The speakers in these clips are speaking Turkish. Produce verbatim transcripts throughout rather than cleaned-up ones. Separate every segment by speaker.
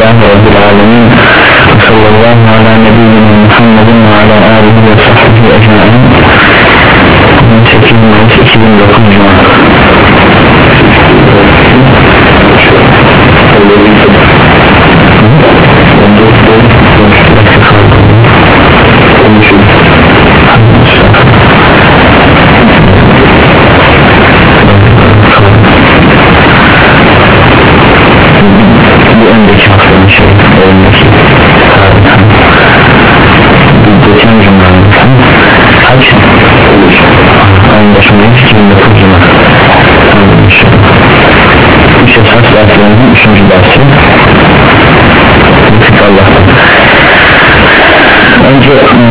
Speaker 1: Elhamdülillahi Rabbil Alemin. Sallallahu ala nebiyyina Muhammedin ve ala alihi ve sahbihi ecmaîn. sekiz Mayıs iki bin dokuz Cuma. Bu önceki haftanın şey önceki geçen cumanın kaç? Ayın başındayız iki bin dokuz Cuma. Üç esas derslerimizin üçüncü dersi Lütfü Allah'tan. Önce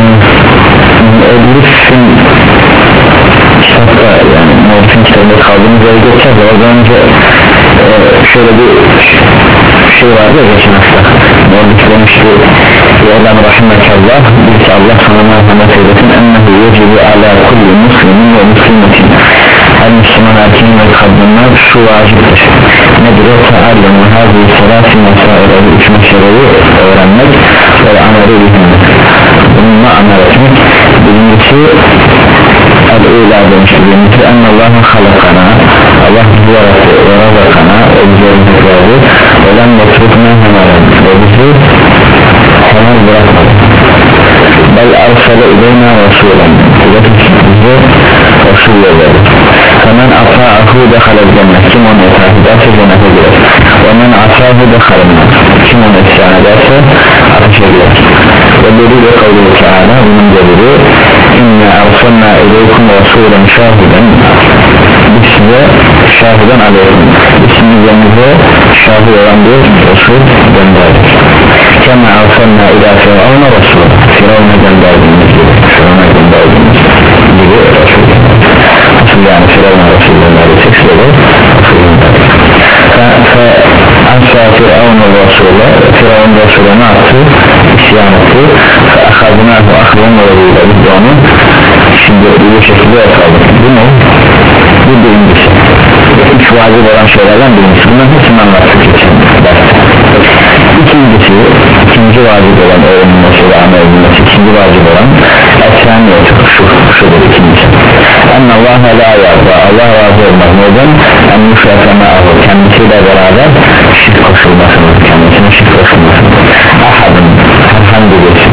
Speaker 1: Elif'in kitapta yani Elif'in kitabında kaldığımız yere geçeceğiz. Oradan önce e, şöyle bir şey vardı ya geçen hafta oradaki demişti Eylem Rahimekallah bil ki Allah sana merhamet eylesin ennehu yecibu ala kulli muslimin ve muslimetin her Müslüman erkeğin ve kadınlar şu vaciptir nedir o teallem ve hazı selâsi mesâire üç meseleyi öğrenmek ve amel edilmek bununla amel etmek birincisi el-ula demiştir birincisi ennallâhu halakana Allah bizi yarattı ve razakana ve bize rızıklardı ve lem yetrukna hemelen ve bizi hemen bırakmadı bel arsale ileyna rasulen ve bize rasul yolladı hemen ata'ahu dehalel cennet kim onu itaat ederse cennete girer ve men ata'ahu dehalel kim onu isyan ederse ateşe girer ve delil-i kavli-i teala bunun delili inna arsalna ileykum rasulen şahiden biz size şahiden aleykum biz sizlerinize şahit olan bir rasul gönderdik kema arsalna ila firavuna rasul firavuna gönderdiğimiz gibi firavuna gönderdiğimiz gibi rasul nasıl yani firavuna rasul gönderdik söyle rasul gönderdik fe ansa firavuna rasul'a firavun rasul'a ne yaptı isyan etti fe akadnahu akhlan ve rüyla biz de onu şimdi bu şekilde yakaladık bu ne? Bu birincisi üç vacip olan şeylerden birincisi bunların hepsini anlattık için ikincisi ikinci vacip olan öğrenilmesi ve amel edilmesi ikinci vacip olan efsane şu şudur ikincisi ennallâhe la yarda Allah razı olmaz neden en müşrefemâhu kendisiyle beraber şirk koşulmasını kendisine şirk koşulmasını ahadın herhangi birisi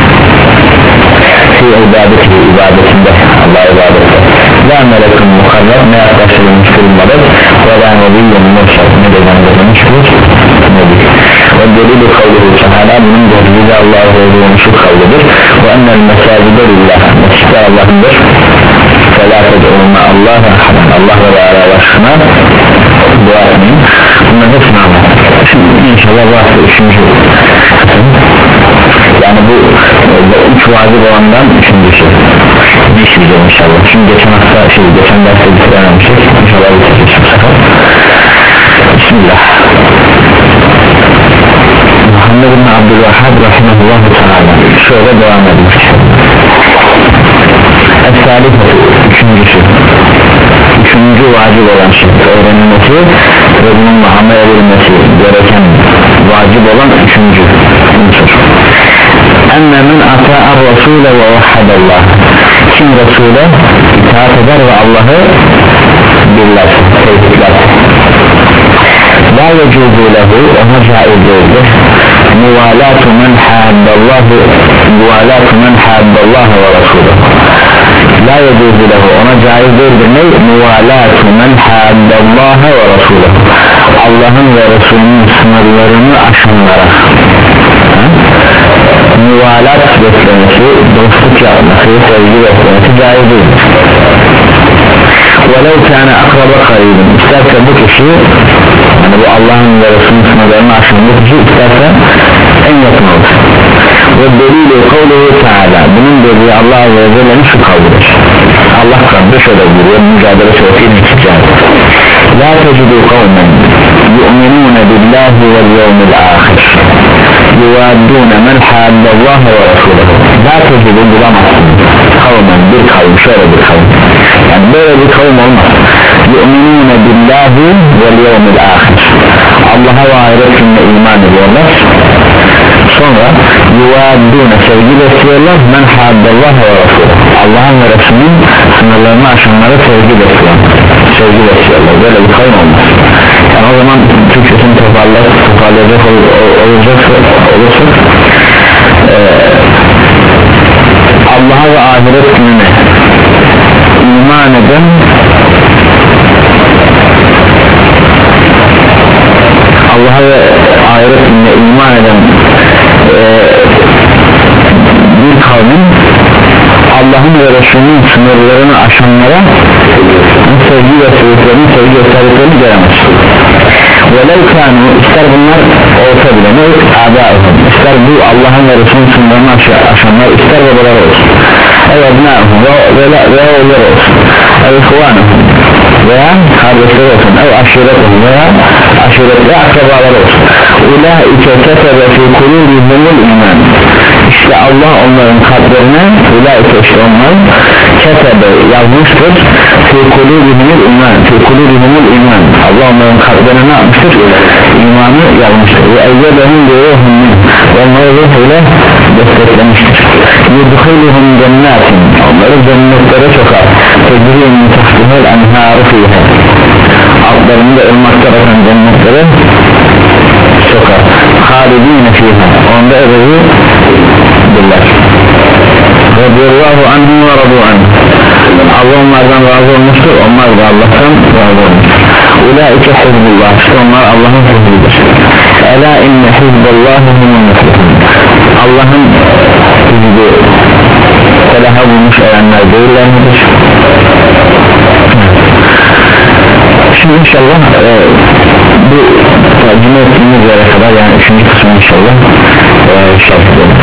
Speaker 1: fi ibadeti ibadetinde Allah ibadette la melekun mukarrab ne yaklaştırılmış kılmadır ve la nebiyyun murşad ne de gönderilmiş bir nebi ve delil-i kavli-i teala bunun delili Allah'a olduğunu şu kavlidir ve ennel mesâcide lillah mescid Allah'ındır felâfed olma Allah'a Allah ve Teala başına dua etmeyin bunların hepsini anlattık şimdi inşallah bu hafta üçüncü yani bu üç vacip olandan üçüncüsü ne işleyeceğim inşallah şimdi geçen hafta şey geçen derste bitirememiştik inşallah bitireceğiz bu sefer bismillah Muhammed bin Abdülvahhab rahimahullahu teala şöyle devam ediyor es-salifatu üçüncüsü üçüncü vacip olan şey öğrenilmesi ve bununla amel edilmesi gereken vacip olan üçüncü unsur enne min ata'ar rasule ve vahhadallah kim Resul'e itaat eder ve Allah'ı birler tevhidler la yecuzu lehu ona caiz değildir muvalatu men haddallahu muvalatu men haddallahu ve Resulü la yecuzu lehu ona caiz değildir ne muvalatu men haddallahu ve Resulü Allah'ın ve Resulünün sınırlarını aşanlara muvalat beslemesi dostluk yapması sevgi beslemesi caiz değildir وَلَوْ كَانَ اَقْرَبَ قَرِيبٍ isterse bu kişi yani bu Allah'ın ve Resulünün sınırlarını aşan bu kişi isterse en yakın olur ve delil-i kavli-i teala bunun dediği Allah Azze ve Celle'nin şu kavlidir Allah kalbi şöyle buyuruyor mücadele suresi iki la tecidu kavmen yu'minune billahi vel yevmil ahir yuvaddune men haddallaha ve rasulahu la tecidu bulamazsın kavmen bir kavim şöyle bir kavim yani böyle bir kavim olmaz yu'minune billahi vel yevmil ahir Allah'a ve ahiret gününe iman ediyorlar sonra yuvaddûne sevgi besliyorlar men haddallah ve Resulü Allah'ın ve Resulünün sınırlarını aşanlara sevgi besliyorlar sevgi besliyorlar böyle bir kavim olmaz yani o zaman Türkçesini toparlayacak toparlayacak ol, olacaksa olursak ee, Allah'a ve ahiret gününe iman eden Allah'a ve ahiret gününe iman eden e, bir kavmin Allah'ın ve Resulünün sınırlarını aşanlara sevgi ve sevgilerini sevgi gösterdiklerini göremez. Velev kânû ister bunlar olsa bile ne âbâihum ister bu Allah'ın ve Resulünün sınırlarını aşanlar ister babaları olsun ev ebnâhum ve oğulları olsun ev ihvânıhum veya kardeşleri olsun ev aşiretuhum veya aşiretli akrabaları olsun ulâike ketebe fî kulûbihimul iman işte Allah onların kalplerine ulâike işte onlar ketebe yazmıştır fî kulûbihimul iman fî kulûbihimul iman Allah onların kalplerine ne yapmıştır? İmanı yazmıştır ve eyyedehum diyorhum onları ruh ile desteklemiştir yudhiluhum cennetin onları cennetlere sokar tecrübün tahtihel enhâru fîhâ altlarında ırmaklar akan cennetlere sokar halidîne fîhâ onda ebedi billah radiyallahu anhum ve radu anh Allah onlardan razı olmuştur onlar da Allah'tan razı olmuştur ulaike hizbullah işte onlar Allah'ın hizbidir ela inne hizballahi humul muflihun Allah'ın hizbi felaha bulmuş erenler değiller midir? Şimdi inşallah e, bu tercüme ettiğimiz yere kadar yani üçüncü kısmı inşallah e, şart edelim.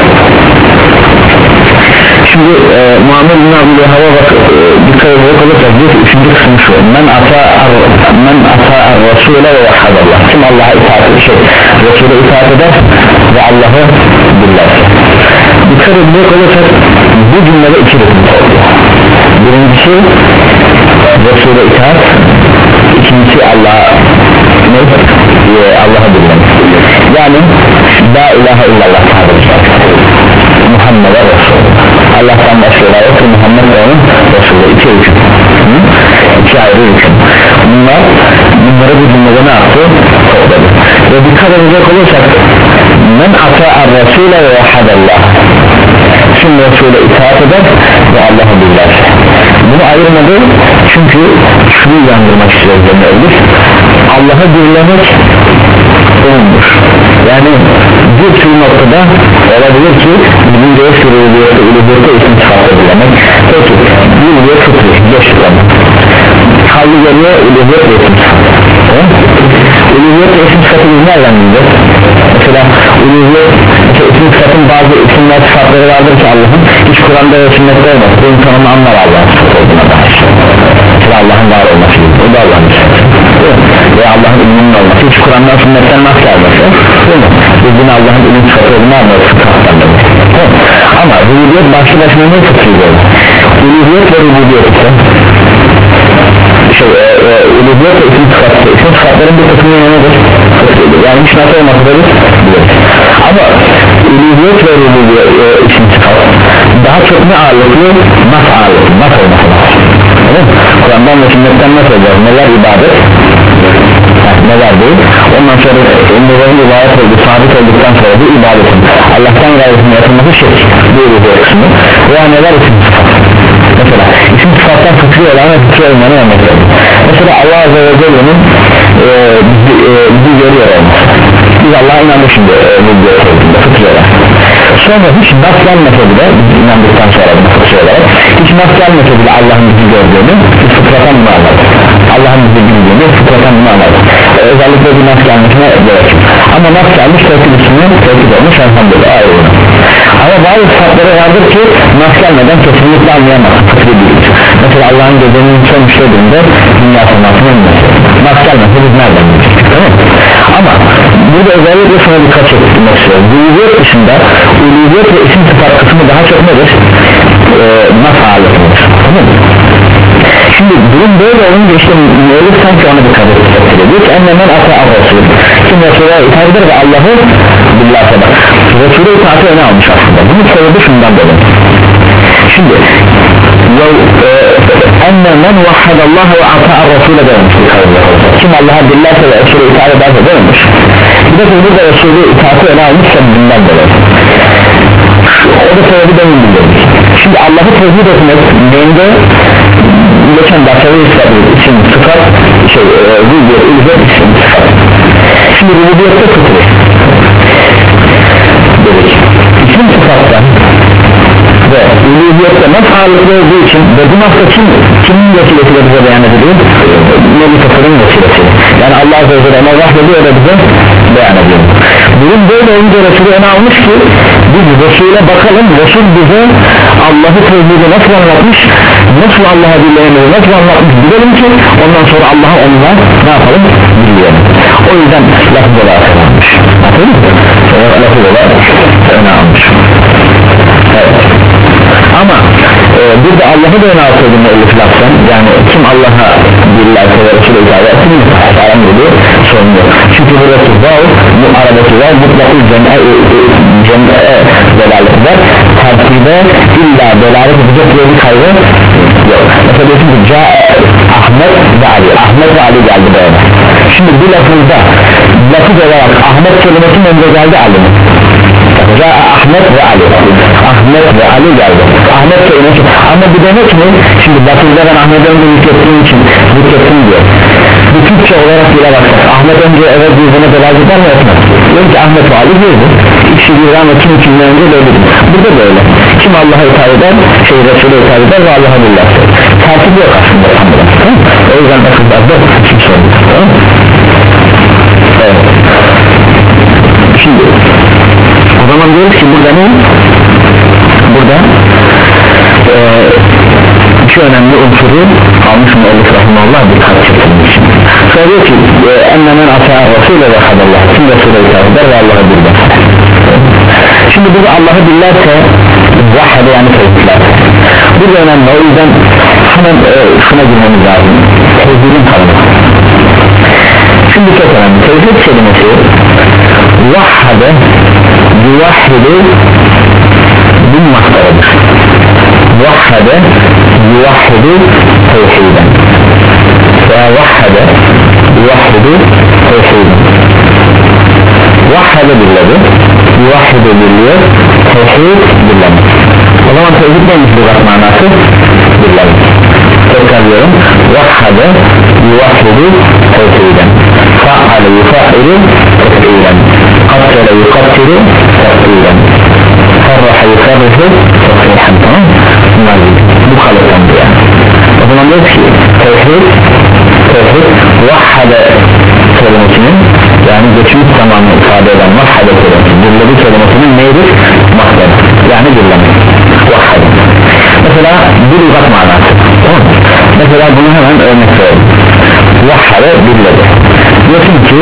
Speaker 1: Şimdi e, Muhammed bin Abdülhamid'e bak e, dikkat edecek olursak bir üçüncü kısım şu men ata'ar men ata'ar Resul'e ve vahadallah kim Allah'a itaat eder şey Resul'e itaat eder ve Allah'ı bilirse dikkat edecek olursak bu cümlede iki rükün oluyor birincisi Resul'e itaat ikincisi Allah'a ne? Allah'a bilirse yani la ilahe illallah tabiri Muhammed'e Resul Allah'tan başlıyorlar yoksa Muhammed ve onun Resulü iki hüküm iki ayrı hüküm bunlar bunları bu cümlede ne yaptı? Topladı ve dikkat edecek olursak men ata'ar Resul'e ve vahadallah şimdi Resul'e itaat eder ve Allah'ı bilirse bunu ayırmadı çünkü şunu yandırmak istiyoruz demelidir Allah'ı birlemek olmuş yani bir tür noktada olabilir ki bizim göğüs ülüyette ülüyette isim sıfatı bilemek peki ülüyet fıtri geçtik ama kaldı geliyor ülüyet ve isim sıfatı ülüyet ve isim sıfatı biz nereden bileceğiz? Mesela ülüyet mesela isim sıfatın bazı isimler sıfatları vardır ki Allah'ın hiç Kur'an'da ve sünnette olmaz bu insanın anlar Allah'ın sıfatı olduğuna dair mesela Allah'ın var olması gibi o da Allah'ın sıfatı ve Allah'ın ilminin olması hiç Kur'an'dan sünnetten nasıl gelmesi değil mi? Biz yine Allah'ın ilim sıfatı olduğunu anlıyoruz ama rububiyet başlı başına ne fıtrıydı? Uluhiyet ve rububiyet ise şey, e, e, uluhiyet ve isim sıfatı isim sıfatların bir kısmı nedir? Yani hiç nasıl olması da biliriz ama uluhiyet ve rububiyet e, isim sıfatı daha çok ne ağırlıklı? Nas ağırlıklı, nas olması lazım Kur'an'dan ve sünnetten nasıl olacağız? Neler ibadet? Neler değil? Ondan sonra onların rivayet oldu, sabit olduktan sonra bu ibadetin Allah'tan gayretine yapılması şirk bu uluhiyet kısmı veya neler isim sıfat mesela isim sıfattan fıkri olan ve fıkri olmanı örnek verir mesela Allah Azze ve Celle'nin e, bizi, e, bizi görüyor olması biz Allah'a inandık şimdi e, bilgiye olduğunda fıkri olan sonra hiç nas gelmese bile biz inandıktan sonra bunu fıkri olarak hiç nas gelmese bile Allah'ın bizi gördüğünü biz fıkratan bunu anladık Allah'ın bizi bildiğini fıkratan bunu anladık e, özellikle bir nas gelmesine gerekir ama nas gelmiş tevkid ismini tevkid olmuş elhamdülillah ayrılır ama bazı sıfatları vardır ki nas gelmeden kesinlikle anlayamaz fıkri değildir mesela Allah'ın gecenin son işlediğinde dünya sanatını önlemesi nas gelmese biz nereden bilecektik değil mi? Ama burada özellikle şuna dikkat çekmek istiyorum uluhiyet dışında uluhiyet ve isim sıfat kısmı daha çok nedir? Ee, nas ağırlıklıdır tamam mı? Şimdi durum böyle olunca işte müellif sanki ona dikkat ediyor diyor ki ennemen ata ar-Resul kim Resul'a itaat eder ve Allah'ı billah eder Resulü itaati öne almış aslında. Bunun sebebi şundan dolayı. Şimdi enne men vahhadallah ve ata'ar Resulü demiş. Kim Allah'a dillerse ve Resulü itaat ederse demiş. Bir de burada Resulü itaati öne almış sebebinden dolayı. O da sebebi demin bildirdik. Şimdi Allah'ı tevhid etmek neyinde geçen başarı için sıfat şey rububiyet ilzet için sıfat. Şimdi rububiyette tutuyor dedik. İsim sıfattan ve uluhiyette nasıl ağırlıklı olduğu için ve bu nasıl kim, kimin vesilesiyle bize beyan ediliyor? Nebi Tasar'ın vesilesi. Yani Allah Azze ve Celle ona vahyediyor da bize beyan ediyor. Bunun böyle olunca Resulü öne almış ki biz Resul'e bakalım, Resul bize Allah'ı tevhidi nasıl anlatmış, nasıl Allah'a dinleyemeyi nasıl anlatmış bilelim ki ondan sonra Allah'a onunla ne yapalım bilmeyelim. O yüzden lafız olarak öne almış. Anladın mı? Lafız olarak öne almış. Evet. Ama e, burada Allah'ı da öne alsaydın elif laftan, yani kim Allah'a bilirlerse ve Resulü itaat etsin haram gibi sorun yok. Çünkü buradaki vav, bu aradaki vav mutlaka cem'e cem'e delalet eder. Tertibe illa delalet edecek diye bir kaygı yok. Mesela diyorsun ki ca Ahmet ve Ali, Ahmet ve Ali geldi böyle. Şimdi bu lafızda lafız olarak Ahmet kelimesinin önce geldi Ali mi? Ca Ahmet ve Ali, Ahmet ve Ali geldi. Ahmet kelimesi ama bu demek mi? Şimdi lafızda ben Ahmet'e önce yüklettiğim için yüklettim diyor. Bu Türkçe olarak bile baksak Ahmet önce evet yüzüne delalet eder mi etmez? Diyor ki Ahmet ve Ali diyordu. İkisi bir ama kim kimden önce böyledir. Burada böyle. Kim Allah'a itaat eder, şey Resul'e itaat eder ve Allah'a billah. Tertip yok aslında tam burada. O yüzden lafızlarda kim sorun. Tamam mı? Evet. Şimdi o zaman diyoruz ki burada ne? Burada e, iki önemli unsuru almış mı Elif Rahmanullah dikkat çekilmiş. Sonra diyor ki ennemen ata'a Resulü ve hadallah, kim Resulü'ye itaat eder ve Allah'a billah. Şimdi burada Allah'ı billerse vahhede yani tevhidler. Burada önemli, o yüzden hemen e, şuna girmemiz lazım. Tevhidin tanımı. Şimdi çok önemli. Tevhid kelimesi vahhede yuvahhide bin mastarıdır. Vahhede yuvahhide tevhiden veya vahhede yuvahhide tevhiden. Vahhede birledi, yuvahhide birliyor, tevhid birledi. O zaman tevhid neymiş bu kat manası? Birledi. Tekrar diyorum, vahhede yuvahhide tevhiden, fa'ale yufa'ile tevhiden, kattele yukattile tevhiden, farraha yufarrihu tevhiden. Tamam mı? Bunlar bu kalıptandı yani. O zaman diyoruz ki tevhid tevhid vahhede kelimesinin yani geçmiş zamanı ifade eden vahhede kelimesi birledi kelimesinin neydir? Mahder yani birleme vahhede. Mesela bir uzak manası. Tamam mı? Mesela bunu hemen örnek verelim. Vahhede birledi. Diyorsun ki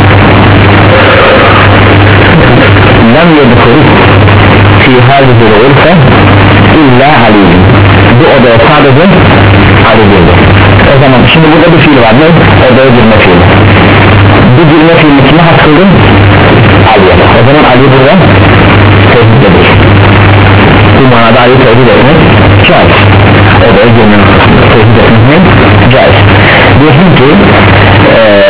Speaker 1: lem yedhul fi hâzihi olursa illa aliyyim. Bu odaya sadece Ali girdi. O zaman şimdi burada bir fiil var ne? Odaya girme fiili. Bu girme fiilini kime has kıldın? Ali'ye. O zaman Ali burada tevhid edir. Bu manada Ali'yi tevhid etmek caiz. Odaya girme tevhid etmek ne? Caiz. Diyorsun ki ee,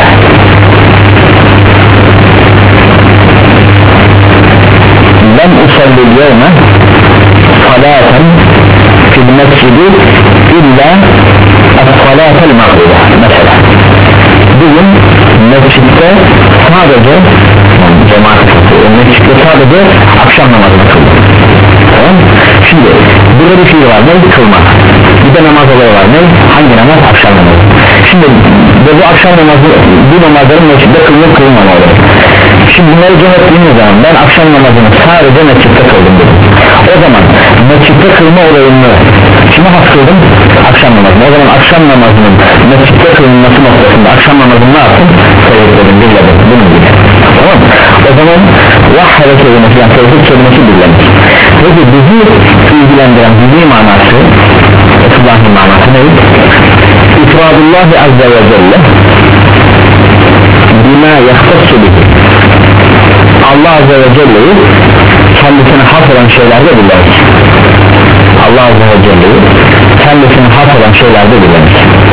Speaker 1: lem usallil yevme salaten fil mescidi illa as-salatel mağribe mesela. Bugün mescitte sadece cemaat mescitte sadece akşam namazını kıldı. Tamam. Şimdi burada bir fiil var ne? Kılma. Bir de namaz olayı var ne? Hangi namaz? Akşam namazı. Şimdi ve bu akşam namazı bu namazların mescitte kılınıp kılınmamalı. Şimdi bunları cem ettiğimiz zaman ben akşam namazını sadece mescitte kıldım dedim. O zaman mescitte kılma olayını kime has kıldım? Akşam namazını. O zaman akşam namazının mescitte kılınması noktasında akşam namazını ne yaptım? Seyretledim, birledim. Bunun gibi. Tamam mı? O zaman vahhede kelimesi yani tevhid kelimesi birlemiş. Peki bizi ilgilendiren bizi manası Resulullah'ın manası ne? İfradullahi azze ve celle bima yahtassu bihi Allah Azze ve Celle'yi kendisine has olan şeylerde bilemek. Allah Azze ve Celle'yi kendisine has olan şeylerde bilemek.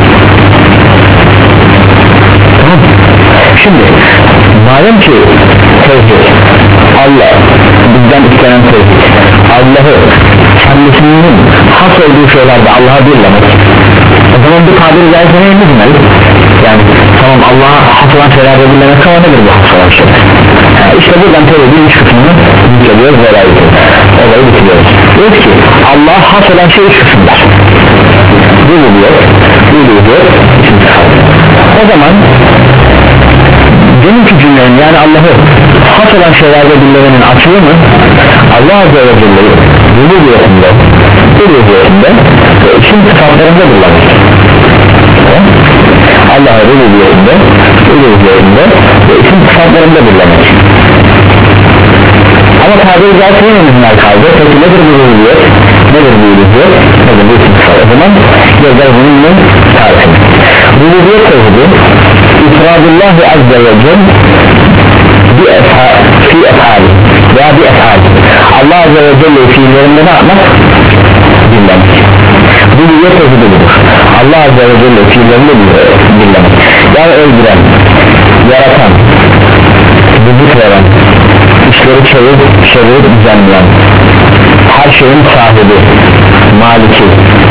Speaker 1: Tamam. Şimdi madem ki tevhid Allah bizden istenen tevhid Allah'ı kendisinin has olduğu şeylerde Allah'a birlemek, o zaman bu tabiri caizse neyimiz mi? Yani tamam Allah'a has olan şeylerde birlemek ama nedir bu has olan şeyler? Yani işte buradan tevhidin üç kısmını yüklüyoruz ve olayı bitiriyoruz. Diyoruz ki Allah'a has olan şey üç kısımlar. Rububiyet, uluhiyet, o zaman deminki cümlenin yani Allah'ı has olan şeylerde birlemenin açılımı Allah Azze ve Celle'yi rububiyetinde, uluhiyetinde ve isim sıfatlarında kullanır. Allah'ı rububiyetinde, uluhiyetinde ve isim sıfatlarında birlemek. Ama tabiri caizse yememizler kaldı. Peki nedir bu rububiyet, nedir bu uluhiyet, nedir bu isim sıfatı? O zaman gözler bunun tarifini. Rububiyet tevhidi İfradullahi Azze ve Celle fi efali veya bi efali, Allah Azze ve Celle fiillerinde ne yapmak? Dinlemek. Rububiyet tevhidi budur. Allah Azze ve Celle fiillerinde dinlemek. Yani öldüren, yaratan, rızık veren, işleri çevirip çevirip düzenleyen, her şeyin sahibi, maliki,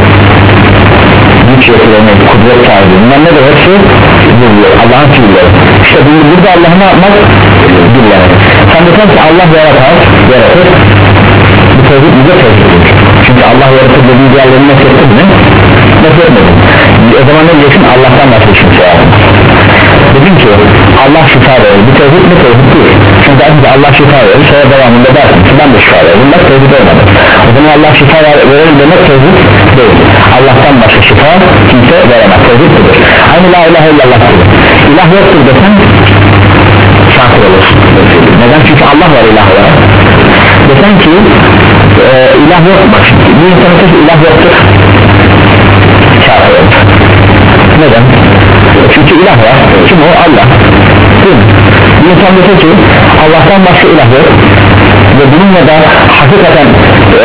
Speaker 1: güç yetiremek, kudret sahibi, bunlar ne de hepsi biliyor, Allah'ın fiilleri. İşte burada Allah'ı ne yapmak? Dinlemek. Sen de ki Allah yaratar, yaratır, bu tevhid bize tevhiddir. Çünkü Allah yaratır dediği diğerlerini nasıl ettin mi? Nasıl etmedin? O zaman ne diyeceksin? Allah'tan başka kimse yaratır. Dedim ki Allah şifa verir, bu tevhid mi? Tevhid değil. Çünkü aslında Allah şifa verir, sonra devamında dersin ki ben de şifa veririm, bunlar tevhid olmadı. O zaman Allah şifa verir demek tevhid değil. Allah'tan başka şifa kimse veremez, tevhid budur. Aynı la ilahe illallah gibi. İlah yoktur desen kafir olursun. Neden? Çünkü Allah var ilah olarak. Desen ki e, ilah yok, bak bir insan ki ilah yoktur, kafir olur. Neden? Çünkü ilah var. Kim o? Allah. Değil mi? Bir insan dese ki Allah'tan başka ilah yok ve bununla da hakikaten e,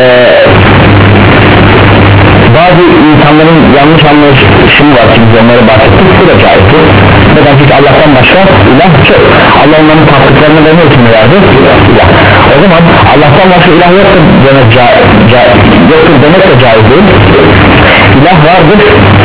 Speaker 1: bazı insanların yanlış anlayışını var ki biz onları bahsettik, bu da caizdir. Neden? Çünkü Allah'tan başka ilah çok. Allah onların taktıklarını da ne için verdi? İlah. O zaman Allah'tan başka ilah yoktur demek, ca, ca, yoktur demek de caiz değil. İlah vardır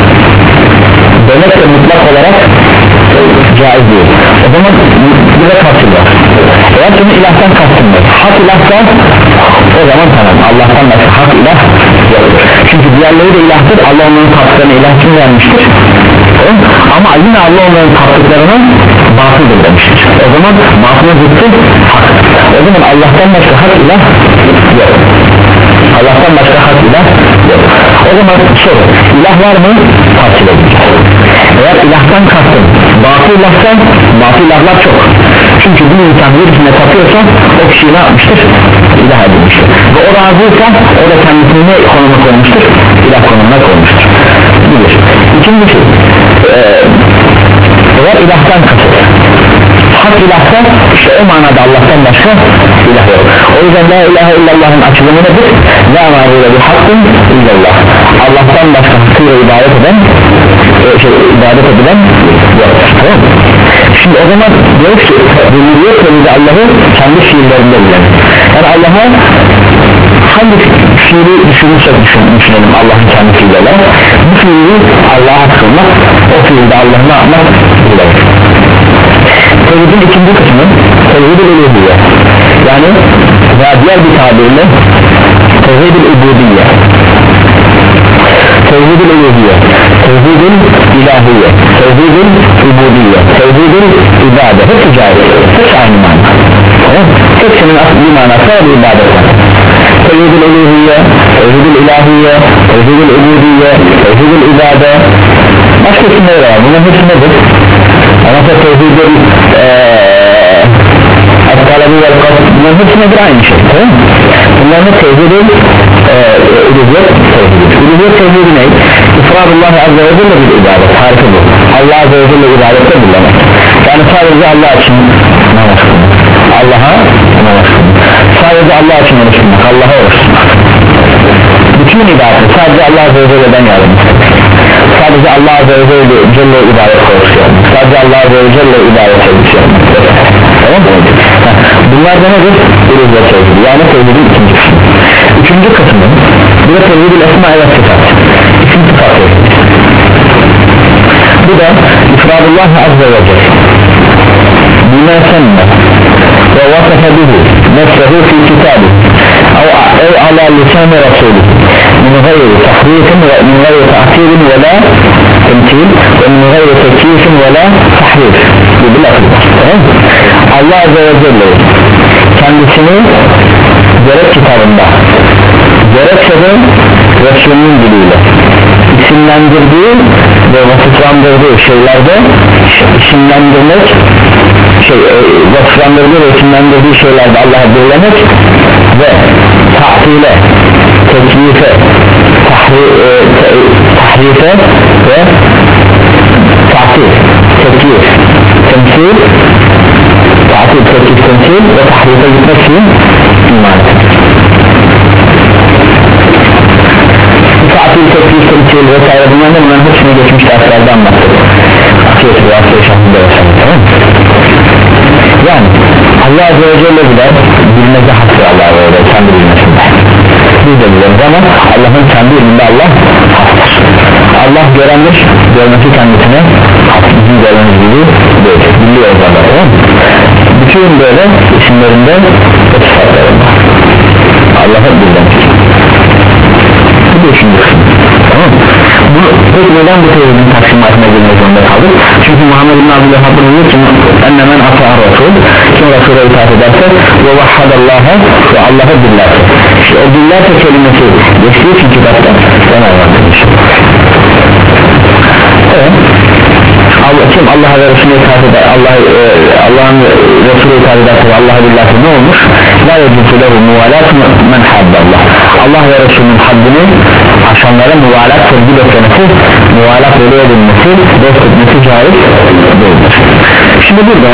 Speaker 1: demek de mutlak olarak caiz değil. O zaman bize kastım var. Eğer senin ilahtan kastın var, hak ilahsa o zaman tamam, Allah'tan başka hak ilah yoktur. Çünkü diğerleri de ilahtır, Allah onların tattıklarına ilah kim vermiştir? Ama yine Allah onların tattıklarına batıldır demiştir. O zaman batılın zıttı hak. O zaman Allah'tan başka hak ilah yok. Allah'tan başka hak ilah yok. O zaman soru, ilah var mı? Tahsil edeceğiz. Eğer ilahtan kastın batıl ilahsa, batıl ilahlar çok. Çünkü bir insan birisine tapıyorsa o kişi ne yapmıştır? İlah edilmiştir. Ve o razıysa o da kendisini ne konuma koymuştur? İlah konumuna koymuştur. Bir. İkincisi ee, eğer ilahtan kastın hak ilahsa işte o manada Allah'tan başka ilah yok. O yüzden la ilahe illallah'ın açılımı nedir? La ma'bude bi hakkın illallah. Allah'tan başka hakkıyla ibadet eden e, şey, ibadet edilen yok. Tamam mı? Şimdi o zaman diyoruz ki rububiyet tevhidi Allah'ı kendi fiillerinde bilen. Yani Allah'a hangi fiili düşünürsek düşünelim Allah'ın kendi fiili olarak, bu fiili Allah'a kılmak, o fiilde Allah'ı ne yapmak bilir. Tevhidin ikinci kısmı tevhid-i uluhiyye, yani veya diğer bir tabirle tevhid-i ubudiyye, tevhid-i uluhiyye, tevhid-i ilahiyye, tevhid-i ubudiyye, tevhid-i ibadet, hepsi caiz, hepsi aynı mana. Evet? Hepsinin asli manası var, bir ibadet var. Tevhid-i uluhiyye, tevhid-i ilahiyye, tevhid-i ubudiyye, tevhid-i ibadet, başka isimleri var, bunun hepsi nedir? Ama tevhid-i at-talabi vel-qasd, bunların hepsi nedir? Aynı şey, tamam mı? Bunların tevhid-i uluhiyet tevhidi. Uluhiyet tevhidi ne? İfradullahi Azze ve Celle bir ibadet, harika bu. Allah Azze ve Celle ibadette bulunmak. Yani sadece Allah için namaz kılmak. Allah'a namaz kılmak, sadece Allah için oruç tutmak, Allah'a oruç tutmak, bütün ibadet sadece Allah Azze ve Celle'den yardım, sadece Allah Azze ve Celle ibadet korkuyor, sadece Allah Azze ve Celle ibadet ediyor. Tamam mı? Bunlar da nedir? Uluhiyet tevhidi, yani tevhidin ikinci kısmı. Üçüncü kısmı bu da tevhid-i esma ve sıfat, isim sıfat tevhidi. Bu da ifradullah azze ve celle bima semme ve vasafe bihi nefsehu fi kitabi ev ala lisani rasulü min gayri tahrifin ve min gayri ta'tilin ve la temtil ve min gayri tekifin ve la tahrif gibi lafızlar. Allah azze ve celle kendisini gerek kitabında gerekse de Resulünün diliyle isimlendirdiği ve vasıflandırdığı şeylerde isimlendirmek şey, e, vasıflandırdığı ve isimlendirdiği şeylerde Allah'a birlemek ve tahtile, teklife, tahri, e, te, tahrife ve tahtil, teklif, temsil, tahtil, teklif, temsil ve tahrife gitmek için iman etmek. Tatil, teklif, temsil vesaire bunların bunların hepsini geçmiş derslerde anlattık. Akiyeti ve akiyeti şahsında vesaire, tamam mı? Yani Allah Azze ve Celle gider bilmeze hakkı Allah Azze ve Celle kendi bilmesinde. Biz de biliriz ama Allah'ın kendi ilminde Allah haktır. Allah görendir, görmesi kendisine haktır. Bizim görmemiz gibi değil, biliyoruz Allah, tamam mı? Bütün böyle isimlerinde ve sıfatlarında Allah'a bilmemiz. Bu da üçüncü kısım, tamam mı? Bu, peki neden bu tevhidin taksimatına girmek zorunda kaldık? Çünkü Muhammed bin Abdülhamid diyor ki enne men ata'a Resul, kim Resul'e itaat ederse ve vahhadallâhe ve Allah'a dillerse, işte o dillerse kelimesi geçtiği için kitapta ben anlatmış. Evet, Allah, kim Allah'a ve Resulüne itaat eder, Allah, e, Allah'ın Resulüne itaat ederse ve Allah'a dillerse ne olmuş? La yecutu lehu muvalat men haddallah, Allah ve Resulünün haddini aşanlara muvalat sevgi beklemesi, muvalat öyle edilmesi, dost etmesi caiz değildir. Şimdi burada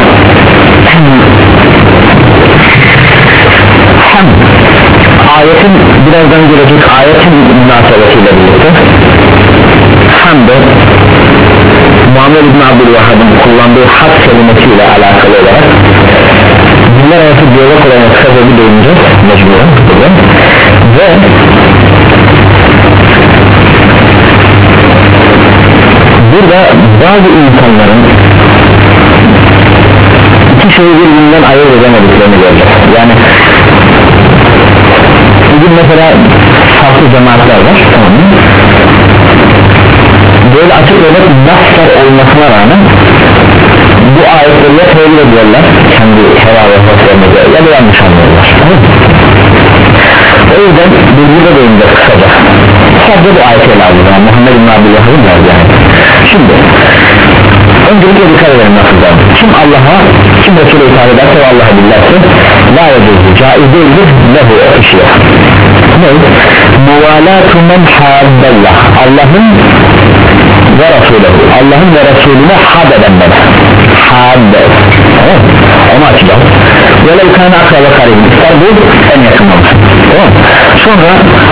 Speaker 1: hem ayetin birazdan gelecek ayetin münasebetiyle birlikte hem de Muhammed bin Abdülvahhab'ın kullandığı hak kelimesiyle alakalı olarak dinler arası diyalog olarak kısaca bir değineceğiz mecburen ve burada bazı insanların iki şeyi birbirinden ayırt edemediklerini göreceğiz. Yani bugün mesela farklı cemaatler var, tamam mı? Böyle açık ve net naslar olmasına rağmen bu ayetleri ya tevhid ediyorlar kendi heva ve faslarına göre ya da yanlış anlıyorlar. O yüzden bilgiyle değineceğiz kısaca. Sadece bu ayeti ele alacağız yani Muhammed bin Abdülhamid'in var yani. Şimdi öncelikle dikkat edelim nasıldan. Kim Allah'a, kim Resul'e itaat ederse ve Allah'a billerse la yecuzu, caiz değildir lehu o kişiye. Ne? Muvalatu men haddallah, Allah'ın ve Resulü'nü, Allah'ın ve Resulü'ne had edenler, had, tamam mı? Onu açacağız. Velev kâne akraba karibin, ister bu en yakın olsun, tamam mı? Sonra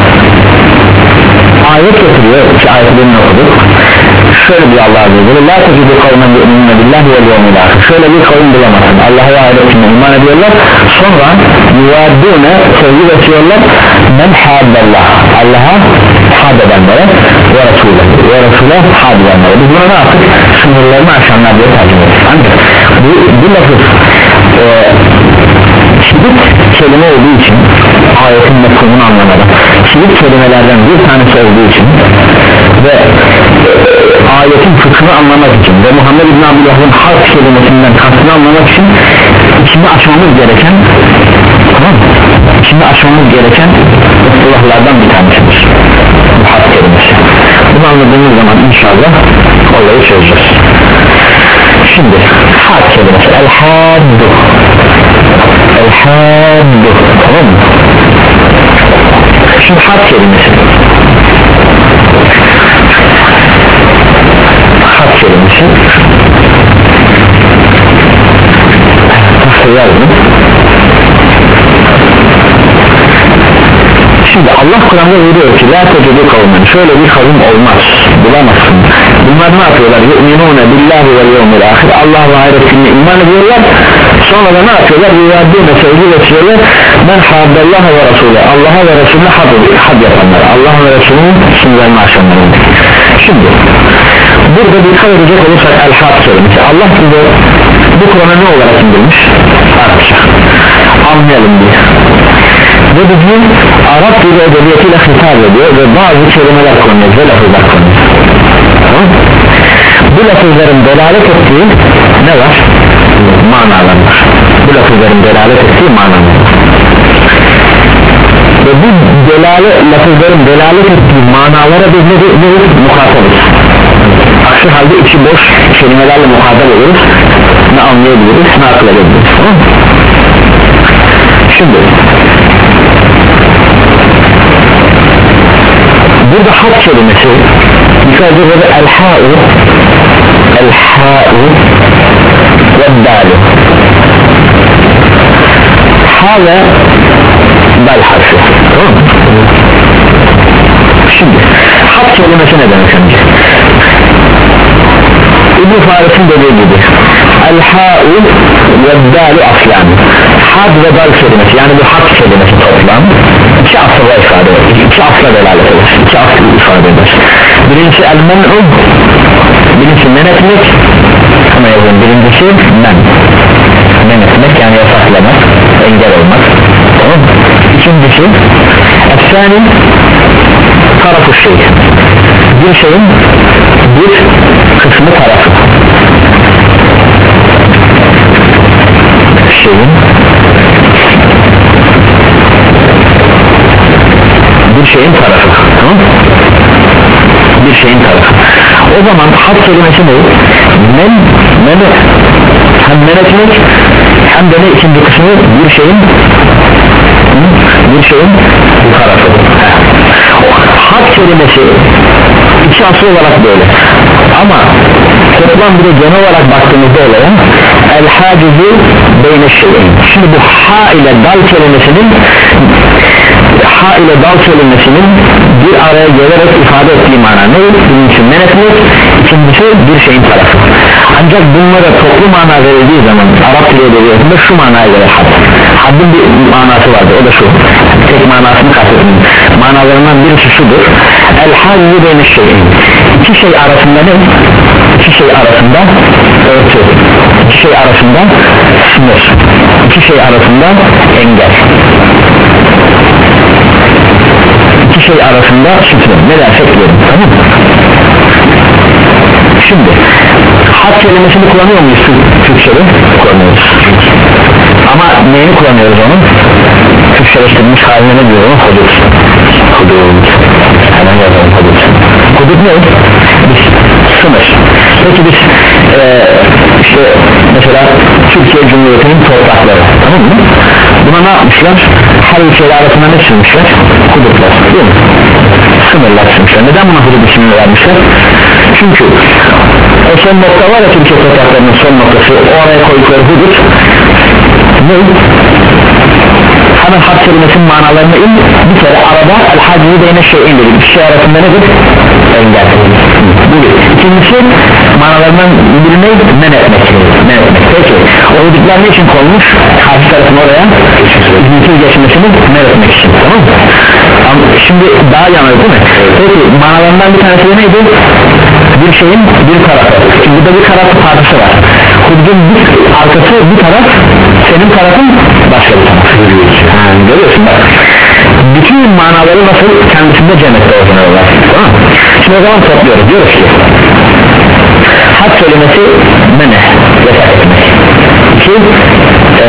Speaker 1: ayet getiriyor ki ayetlerini okuduk. Şöyle bir Allah Azze ve Celle la tecidu kavmen yu'minune billahi vel yevmil ahir, şöyle bir kavim bulamazsın, Allah'a ve ahiretine iman ediyorlar, sonra yuvaddûne sevgi besliyorlar men haddallah, Allah'a had edenlere ve Resul'e ve Resul'e had edenlere. Biz buna ne yaptık? Sınırlarını aşanlar diye tercih ettik. Ancak bu, bu lafız e, kilit kelime olduğu için ayetin mefhumunu anlamada kilit kelimelerden bir tanesi olduğu için ve e, ayetin fıkhını anlamak için ve Muhammed bin Abdülhamid'in halk kelimesinden kastını anlamak için içinde açmamız gereken, tamam mı? İçinde açmamız gereken ıslahlardan bir tanesidir bu halk kelimesi. Bunu anladığımız zaman inşallah olayı çözeceğiz. Şimdi halk kelimesi el-haddu, el-haddu, tamam mı? Şimdi halk kelimesi halk kelimesi nasıl yazdım? Şimdi Allah Kur'an'da buyuruyor ki la tecrübe kavmen, şöyle bir kavim olmaz, bulamazsın. Bunlar ne yapıyorlar? Yu'minune billahi vel yevmil ahir, Allah ve ahiret gününe iman ediyorlar. Sonra da ne yapıyorlar? Yuvadine sevgi getiriyorlar. Men haddallaha ve Resulü, Allah'a ve Resulüne had, had yapanlar, Allah ve Resulünün sınırlarını aşanlar. Şimdi burada dikkat edecek olursak el-had kelimesi, Allah bize bu Kur'an'a ne olarak indirmiş? Arapça, anlayalım diye. Ve bizim Arap dili edebiyatıyla hitap ediyor ve bazı kelimeler konuyor ve lafızlar konuyor. Tamam? Bu lafızların delalet ettiği ne var? Manalar var. Bu lafızların delalet ettiği manalar var. Ve bu delalet, lafızların delalet ettiği manalara biz ne diyoruz? Muhatabız. Aksi halde içi boş kelimelerle muhatap oluruz, ne anlayabiliriz, ne akıl edebiliriz. Tamam mı? Şimdi burada had kelimesi dikkat ediyoruz, el-ha'u el-ha'u ve dalu, ha ve dal harfi. Tamam mı? Şimdi had kelimesi ne demek önce? İbn-i Faris'in dediği gibi el-ha'u ve dalu aslan, had ve dal kelimesi, yani bu had kelimesi toplam iki asla ifade eder, iki asla delalet eder, iki asla ifade eder. Birincisi el-men'u, birincisi men etmek, ama yazın birincisi men men etmek, yani yasaklamak, engel olmak. Tamam mı? İkincisi es-sani tarafı şey, bir şeyin bir kısmı tarafı, şeyin bir şeyin tarafı. Tamam? Bir şeyin tarafı. O zaman had kelimesi ne? Men, men, hem men etmek hem de ne ikinci kısmı bir şeyin bir şeyin tarafı. Had kelimesi iki asıl olarak böyle, ama toplam bir de genel olarak baktığımızda olaya el-hacizu beyne şeyin. Şimdi bu ha ile dal kelimesinin ha ile dal kelimesinin bir araya gelerek ifade ettiği mana ne? Birincisi men etmek, ikincisi bir şeyin tarafı. Ancak bunlara toplu mana verildiği zaman Arap dili edebiyatında şu manaya gelir had. Haddin bir manası vardır, o da şu, tek manasını kastetmiyorum. Manalarından birisi şudur: el-hacizu beyne şeyin, iki şey arasında ne? İki şey arasında örtü, iki şey arasında sınır, iki şey arasında engel, iki şey arasında sınır, ne dersek diyelim. Tamam mı? Şimdi had kelimesini kullanıyor muyuz Türkçe'de? Kullanıyoruz. Ama neyini kullanıyoruz onun? Türkçeleştirilmiş haline ne diyor onu? Hudut. Hudut. Hemen yazalım hudut. Hudut ne? Biz sınır. Peki biz ee, işte mesela Türkiye Cumhuriyeti'nin toprakları, tamam mı? Buna ne yapmışlar? Her ülkeler arasında ne çizmişler? Hudutlar, değil mi? Sınırlar çizmişler. Neden buna hudut ismini vermişler? Çünkü o son nokta var ya, Türkiye topraklarının son noktası, oraya koydukları hudut ne? Hemen had kelimesinin manalarına in, bir kere arada el-hacizu beyne şeyin dedik, bir şey arasında nedir? Engel. Bu bir. İkincisi manalarından biri ne? Men etmek. Men etmek. Peki o hudutlar ne için konmuş? Karşı tarafın oraya izinsiz geçmesini men etmek için, tamam mı? Şimdi daha yanır değil mi? Peki manalarından bir tanesi de neydi? Bir şeyin bir tarafı. Şimdi burada bir taraf parçası var. Hudutun bir arkası bir taraf, senin tarafın başka bir taraf. Ha, görüyorsun bak. Bütün manaları nasıl kendisinde cennette orijinal var. Tamam mı? Şimdi o zaman topluyoruz, diyoruz ki had kelimesi mene, yasak etmek. İki ee,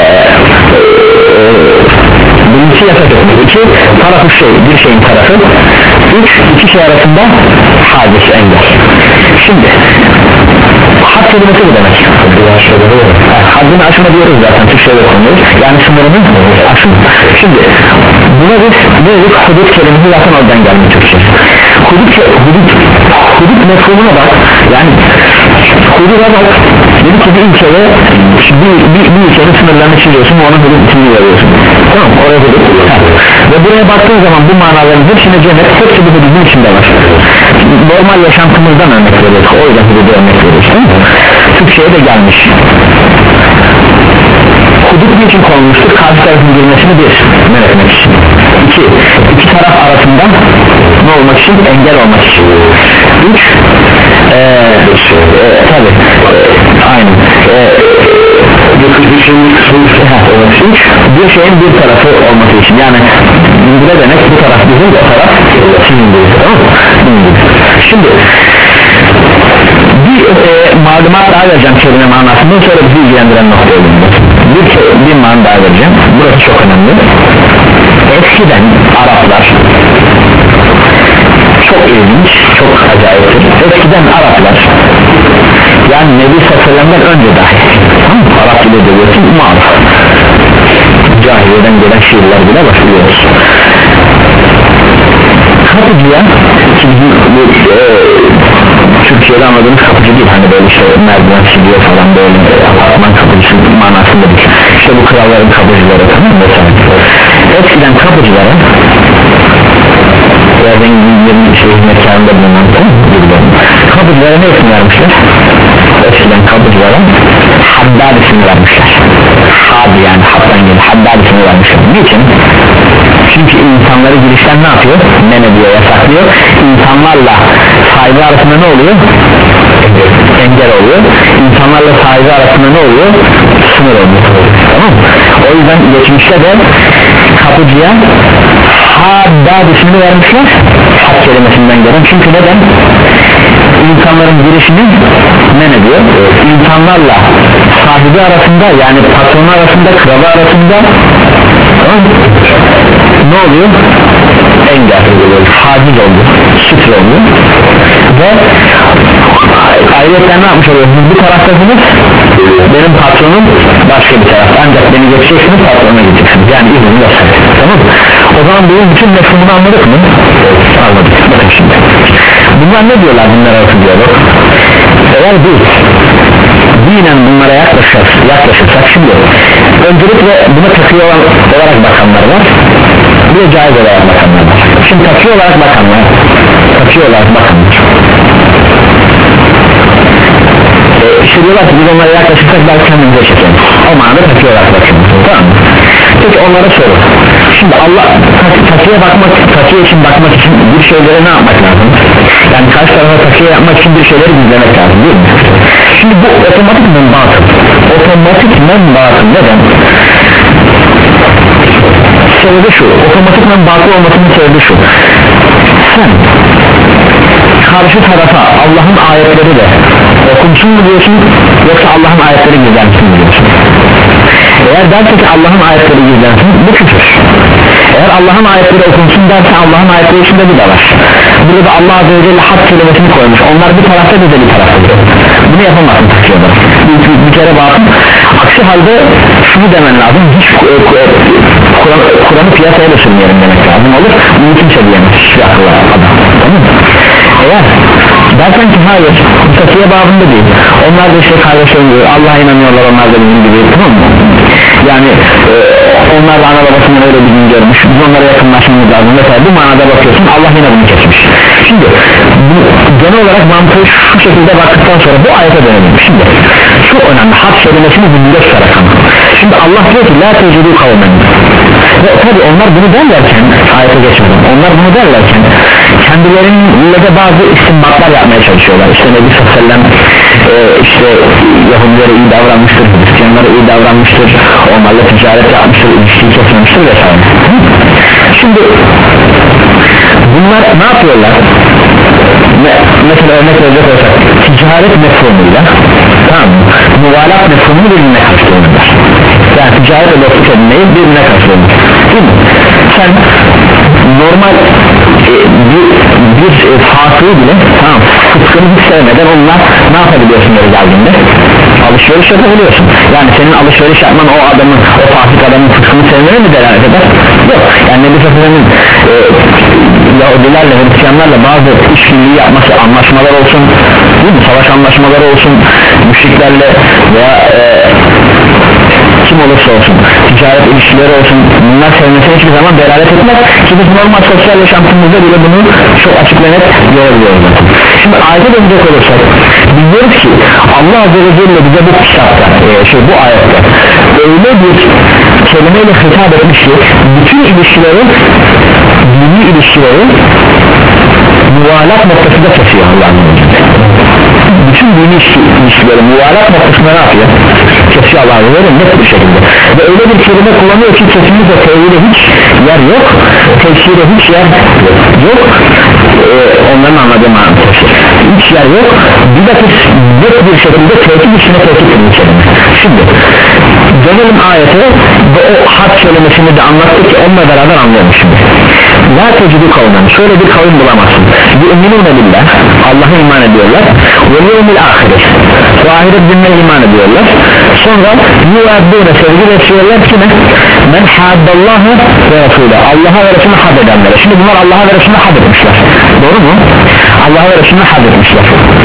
Speaker 1: birincisi yasak etmek. İki tarafı şey, bir şeyin tarafı. Üç, iki şey arasında hadis, engel. Şimdi had kelimesi bu demek. Haddini aşma diyoruz zaten, Türkçe'de konuyoruz. Yani sınırını aşma. Şimdi buna biz ne dedik? Hudut kelimesi zaten oradan geldi Türkçe. Hudut, hudut, hudut mefhumuna bak. Yani hududa bak. Dedik ki bir ülkede bir, bir, bir ülkenin sınırlarını çiziyorsun, onun hudut ismini veriyorsun. Tamam, oraya hudut. ve buraya baktığın zaman bu manaların hepsine cennet, hepsi bu hududun içinde var. Normal yaşantımızdan örnek veriyoruz, o yüzden hududu örnek veriyoruz. Türkçe'ye de gelmiş. Hudut niçin konmuştur? Karşı tarafın girmesini bir, men etmek için. İki, iki taraf arasında ne olmak için? Engel olmak için. Üç, ee, e, tabi e, aynı e, üç, bir şeyin bir tarafı olması için, yani ne demek? Bu taraf bizim, o taraf sizin değil, tamam mı? Şimdi bir e, malumat daha vereceğim kelime manasından sonra bizi ilgilendiren nokta olundu. Bir, bir mana daha vereceğim, burası çok önemli. Eskiden Araplar, çok ilginç, çok acayiptir. Eskiden Araplar, yani Nebi Sallallahu önce dahi, tamam mı? Arap ile devletin maruf, cahiliyeden gelen şiirler bile başlıyoruz. Kapıcıya, ki bu e, Türkiye'de anladığımız kapıcı değil, hani böyle işte merdiven siliyor falan, böyle apartman kapıcısı manasında değil. İşte bu kralların kapıcıları, tamam mı? Eskiden kapıcılara ya zenginlerin şey hizmetkarında bulunan kapıcılara ne isim vermişler? Eskiden kapıcılara Haddad ismi vermişler. Had, yani Had'dan gelir, Haddad ismi vermişler. Niçin? Çünkü insanları girişten ne yapıyor? Men ediyor, yasaklıyor. İnsanlarla sahibi arasında ne oluyor? Engel oluyor. İnsanlarla sahibi arasında ne oluyor? Sınır oluyor. Tamam mı? O yüzden geçmişte de kapıcıya Haddad ismini vermişler. Had kelimesinden gelen. Çünkü neden? İnsanların girişini men ediyor. İnsanlarla sahibi arasında, yani patronu arasında, kralı arasında, tamam mı? Ne oluyor? Engel, haciz oldu, sütre oldu. Ve ayrıca ne yapmış oluyorsunuz? Bir taraftasınız, benim patronum başka bir tarafta, ancak beni geçeceksiniz, patronuna gideceksiniz, yani izni yok. Tamam mı? O zaman bunun bütün mefhumunu anladık mı? Anladık. Bakın şimdi bunlar ne diyorlar, bunlar arası diyalog? Eğer biz dinen bunlara yaklaşırsak, yaklaşırsak şimdi öncelikle buna takıyor olarak bakanlar var, bir de caiz olarak bakanlar var. Şimdi takıyor olarak bakanlar, takıyor olarak bakanlar e, işte diyorlar ki biz onlara yaklaşırsak belki kendimize çekelim, o manada takıyor olarak bakıyoruz, tamam mı? Peki onlara sorun, şimdi Allah takıya bakmak, takıya için bakmak için bir şeylere ne yapmak lazım? Yani karşı tarafa takıya yapmak için bir şeyleri gizlemek lazım, değil mi? Şimdi bu otomatik menbaatı, otomatik menbaatı neden? Sebebi şu, otomatik menbaatı olmasının sebebi şu: sen karşı tarafa Allah'ın ayetleri de okunsun mu diyorsun, yoksa Allah'ın ayetleri gizlensin mi diyorsun? Eğer derse ki Allah'ın ayetleri gizlensin, bu küfür. Eğer Allah'ın ayetleri okunsun derse Allah'ın ayetleri içinde bir de var. Burada da Allah Azze ve Celle hak kelimesini koymuş, onlar bir tarafta, bir de bir tarafta. Bunu yapamazsın takıyorlar. Bir, bir, bir kere bakın, aksi halde şunu demen lazım, hiç Kur'an'ı Kur piyasaya da sürmeyelim demek lazım, olur. Bunu kimse diyemez, hiçbir akıllı adam, tamam mı? Eğer dersen ki hayır, takiye babında değil, onlar da işte kardeşlerim diyor, Allah'a inanıyorlar, onlar da bizim gibi, tamam mı? Yani e, onlar da ana babasından öyle bir gün görmüş, biz onlara yakınlaşmamız lazım mesela, bu manada bakıyorsun, Allah yine bunu geçmiş. Şimdi bu, genel olarak mantığı şu şekilde baktıktan sonra bu ayete dönelim. Şimdi çok önemli, hak kelimesini hündür tutarak. Şimdi Allah diyor ki la tecrübü kavmen, ve tabi onlar bunu derlerken, ayete geçmeden, onlar bunu derlerken kendileriyle de bazı istinbatlar yapmaya çalışıyorlar. İşte Nebi Sallallahu aleyhi ve sellem e, işte Yahudilere iyi davranmıştır, Hristiyanlara iyi davranmıştır, onlarla ticaret yapmıştır, ilişkiyi kesmemiştir vesaire. Şimdi bunlar ne yapıyorlar? Mesela örnek verecek olsak, ticaret mefhumuyla, tamam mı? Muvalat mefhumunu birbirine karşılıyorlar. Yani ticaret ve dostluk edinmeyi birbirine karşılıyorlar, değil mi? Sen normal e, bir, bir e, fasığı bile, tamam, fıskını hiç sevmeden onunla ne yapabiliyorsun yeri geldiğinde? Alışveriş yapabiliyorsun. Yani senin alışveriş yapman o adamın, o fasık adamın fıskını sevmene mi delalet eder? Yok. Yani Nebi Sallallahu e, Yahudilerle, Hristiyanlarla bazı işbirliği yapması, anlaşmalar olsun, değil mi? Savaş anlaşmaları olsun, müşriklerle veya e, kim olursa olsun, ticaret ilişkileri olsun, bunlar sevmesine hiçbir zaman delalet etmez ki biz normal sosyal yaşantımızda bile bunu çok açık ve net görebiliyoruz. Şimdi ayete dönecek olursak biz diyoruz ki Allah Azze ve Celle bize bu kitapta e, şey bu ayette öyle bir kelimeyle hitap etmiş ki bütün ilişkileri, dini ilişkileri muvalat noktasında kesiyor Allah'ın bütün dini ilişkileri muvalat noktasında ne yapıyor? Kesiyor Allah'ın öyle net bir şekilde ve öyle bir kelime kullanıyor ki kesinlikle tevhide hiç yer yok, tefsire hiç yer yok, ee, onların anladığı manada hiç yer yok, bir de net bir şekilde tevhid içine tevhid bir kelime. Şimdi dönelim ayete ve o had kelimesini de anlattık ki onunla beraber anlayalım şimdi. La tecidi kavmen, şöyle bir kavim bulamazsın. Yu'minune billah, Allah'a iman ediyorlar ve yevmil ahiret, ve ahiret gününe iman ediyorlar. Sonra yuvaddûne, sevgi besliyorlar kime? Men haddallâhu ve Resulâ, Allah'a ve Resulüne had edenlere. Şimdi bunlar Allah'a ve Resulüne had etmişler, doğru mu? Allah'a ve Resulüne had etmişler.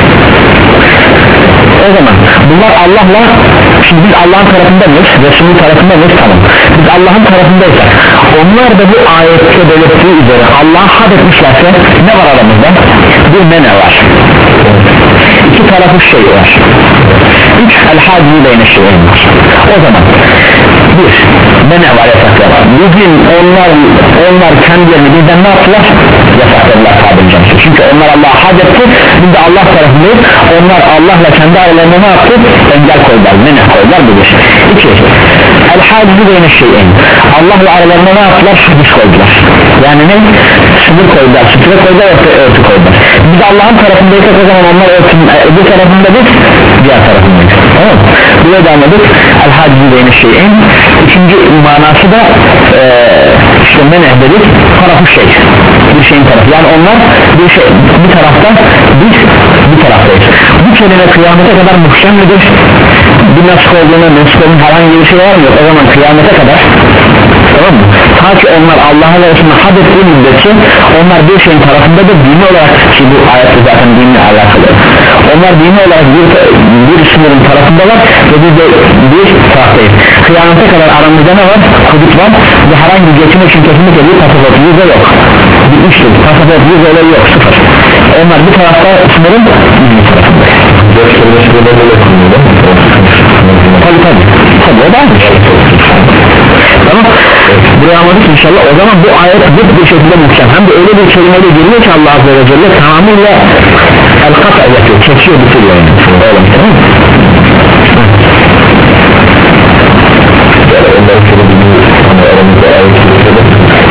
Speaker 1: O zaman bunlar Allah'la, şimdi biz Allah'ın tarafında mıyız? Resul'ün tarafında mıyız? Tamam. Biz Allah'ın tarafındaysak onlar da bu ayette belirttiği üzere Allah'a had etmişlerse ne var aramızda? Bir mene var, İki tarafı şey var, üç el-hâdî beyne şeyin var. O zaman bir mene var, yasaklar var. Bugün onlar onlar kendilerini bizden ne yaptılar? Yasakladılar tabiri caizse. Çünkü onlar Allah'a had etti, biz de Allah tarafındayız. Onlar Allah'la kendi aralarında ne yaptı? Engel koydular, mene koydular, bu bir. İki el-hâdî beyne şeyin, Allah'la aralarında ne yaptılar? Hadis koydular. Yani ne? Sınır koydular, sütre koydular, örtü, örtü koydular. Biz Allah'ın tarafındaysak o zaman onlar örtün, bir tarafında biz diğer tarafındayız. Tamam mı? Buraya da anladık. El-hâdî beyne şeyin. İkinci manası da ee, işte meneh dedik, tarafı şey, bir şeyin tarafı. Yani onlar bir, şey, bir tarafta, biz bir taraftayız. Bu kelime kıyamete kadar muhkem midir? Bir nasıl olduğunu, nasılın herhangi bir şey var mı? O zaman kıyamete kadar, tamam mı? Ta ki onlar Allah'a ve Resulüne had ettiği müddetçe onlar bir şeyin tarafında da dini olarak, ki bu ayette zaten dinle alakalı, onlar dini olarak bir, bir sınırın tarafındalar ve biz de bir taraftayız. Kıyamete kadar aramızda ne var? Hudut var ve herhangi bir geçim için kesinlikle bir pasaport yüze yok, bitmiştir, pasaport yüze olay yok, sıfır. Onlar bir tarafta, sınırın dini tarafında. Tabi tabi tabi o da aynı şey. Tamam, buraya anladık inşallah. O zaman bu ayet bir şekilde muhkem, hem de öyle bir kelimeyle giriyor ki Allah Azze ve Celle tamamıyla el-kata yapıyor, kesiyor bütün yani. Öyle mi? Tamam mı? Yani ondan sonra bir hani aramızda ayet kesiyorlar,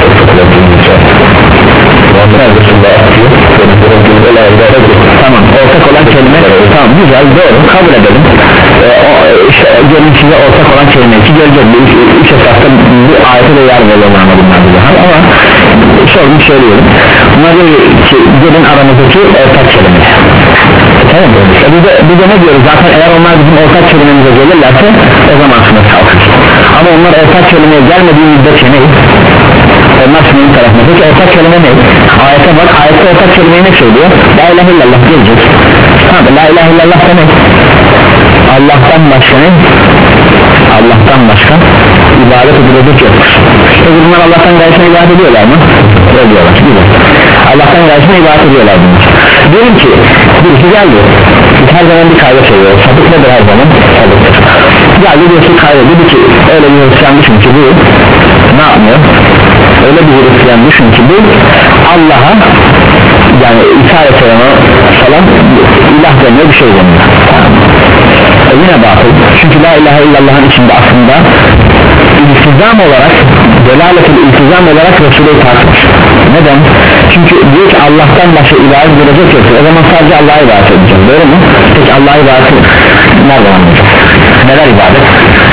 Speaker 1: tamam, ortak olan kelime, tamam, güzel, doğru, kabul edelim. Ee, o, işte gelin size ortak olan kelime ki gelecek bu üç, üç esasda bu ayete de yer veriyorlar anladımlar diye. Ama sorunu söylüyorum, bunlar diyor ki gelin aramızdaki ortak kelime. Tamam mı? E biz, de, biz de ne diyoruz zaten, eğer onlar bizim ortak kelimemize gelirlerse o zaman sınır kalkır. Ama onlar ortak kelimeye gelmediği müddetçe ne? Onlar sınırın tarafında. Peki ortak kelime ne? Ayete bak, ayette ortak kelimeyi ne söylüyor? La ilahe illallah diyecek. Tamam, la ilahe illallah da ne? Allah'tan başka ne? Allah'tan başka ibadet edilecek yok. Peki bunlar Allah'tan gayrısına ibadet ediyorlar mı? Ediyorlar. Güzel. Allah'tan gayrısına ibadet ediyorlar bunlar. Diyelim ki birisi geldi, biz her zaman bir kayda seviyoruz, sapık nedir her zaman? Sapıktır. Geldi birisi kayda, dedi ki öyle bir Hristiyan düşün ki bu ne yapmıyor? Öyle bir Hristiyan düşün ki bu Allah'a, yani İsa Aleyhisselam'a falan ilah deniyor, bir şey deniyor. E yine batıl, çünkü la ilahe illallah'ın içinde aslında iltizam olarak, delaletel iltizam olarak Resulü'yü tartmış. Neden? Çünkü diyor ki Allah'tan başka ibadet görecek yoksa o zaman sadece Allah'a ibadet edeceğim, doğru mu? Peki Allah'a ibadet nereden anlayacak? Neler ibadet?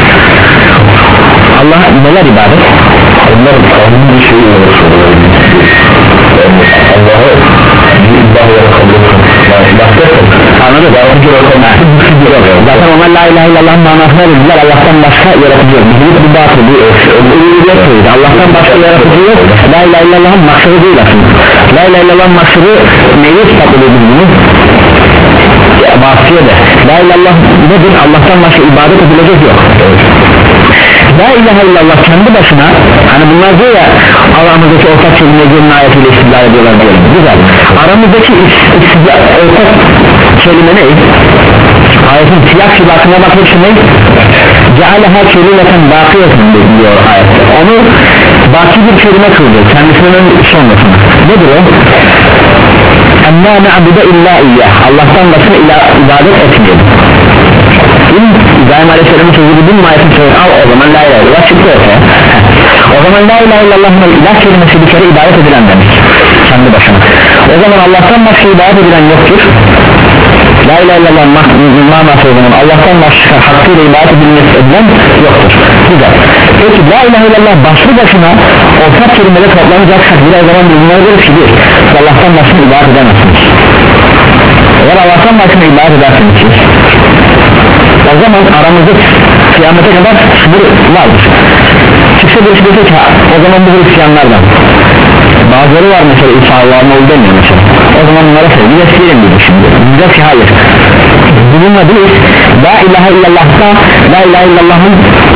Speaker 1: Allah neler ibadet? Onlar kanun bir şey olarak soruyor. Allah'a bir ilah olarak kabul etsin. Anladın mı? Zaten onlar la ilahe illallah'ın manasına dediler, Allah'tan başka yaratıcı yok. Bizim bu batıl, bu ölüyü Allah'tan başka yaratıcı yok. La ilahe illallah'ın maksadı değil aslında. La ilahe illallah'ın maksadı neyi ispat ediyoruz bunu? Bahsiye de la ilahe illallah nedir? Allah'tan başka ibadet edilecek yok. la ilahe illallah kendi başına, hani bunlar diyor ya aramızdaki ortak kelime gelin ayetiyle istidlal ediyorlar diyelim, güzel. Aramızdaki istidlal, ortak kelime ne? Ayetin siyah şibatına bak, hepsi ne? cealeha kelimeten bakiyeten diyor ayet, onu baki bir kelime kıldı kendisinin sonrasına. Nedir o? enna na'budu illa iyyah, Allah'tan başına ibadet etmeyelim. İbrahim Aleyhisselam'ın sözü bin ayetin sözü al, o zaman la ilahe illallah çıktı ortaya. O zaman la ilahe illallah'ın ilah kelimesi bir kere ibadet edilen demek kendi başına. O zaman Allah'tan başka ibadet edilen yoktur. La ilahe illallah manası o zaman Allah'tan başka hakkıyla ibadet edilmesi edilen yoktur. Güzel. Peki la ilahe illallah başlı başına ortak kelimede toplanacaksak bir zaman bunlara göre ki bir Allah'tan başka ibadet edemezsiniz. Eğer Allah'tan başka ibadet edersiniz siz, o zaman aramızda kıyamete kadar sınır vardır. Çıksa birisi dese ki o zaman bu Hristiyanlardan bazıları var mesela İsa Allah'ın oğlu demiyor mesela, o zaman bunlara sevgi besleyelim dedi. Şimdi bize ki hayır, bununla biz la ilahe illallah'ta la ilahe illallah'ın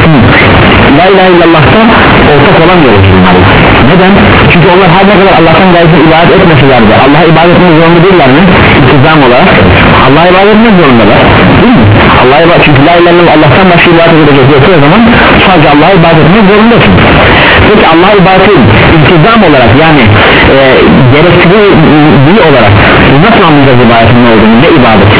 Speaker 1: la ilahe illallah'ta ortak olan yoluz bunlarla. Neden? Çünkü onlar her ne kadar Allah'tan gayrı ibadet etmeseler de Allah'a ibadet etmek zorunda değiller mi? İltizam olarak Allah'a ibadet etmek zorundalar, değil mi? Allah'a ibadet, çünkü la ilahe illallah Allah'tan başka ibadet edecek yoksa o zaman sadece Allah'a ibadet etmek zorundasın. Peki Allah'a ibadetin iltizam olarak, yani e, gerektiği olarak nasıl anlayacağız ibadetin ne olduğunu, ne ibadet?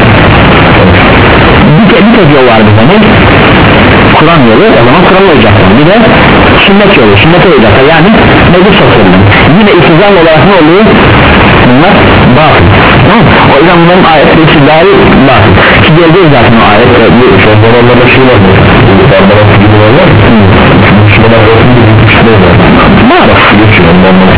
Speaker 1: Bir, bir tek yol var bize, ne? Kur'an yolu, o zaman Kur'an olacaklar. Bir de sünnet yolu, sünnet olacaklar, yani meclis sosyalinde. Yine iltizam olarak ne oluyor? Bunlar batıl. Tamam. O yüzden bunların ayetleri istidlali batıl. Ki geldiği zaten o ayette bir sözlerinde şey var mı? Barbaros gibi var mı? Müslüman olsun gibi bir şey var. Barbaros geçiyor ondan bana.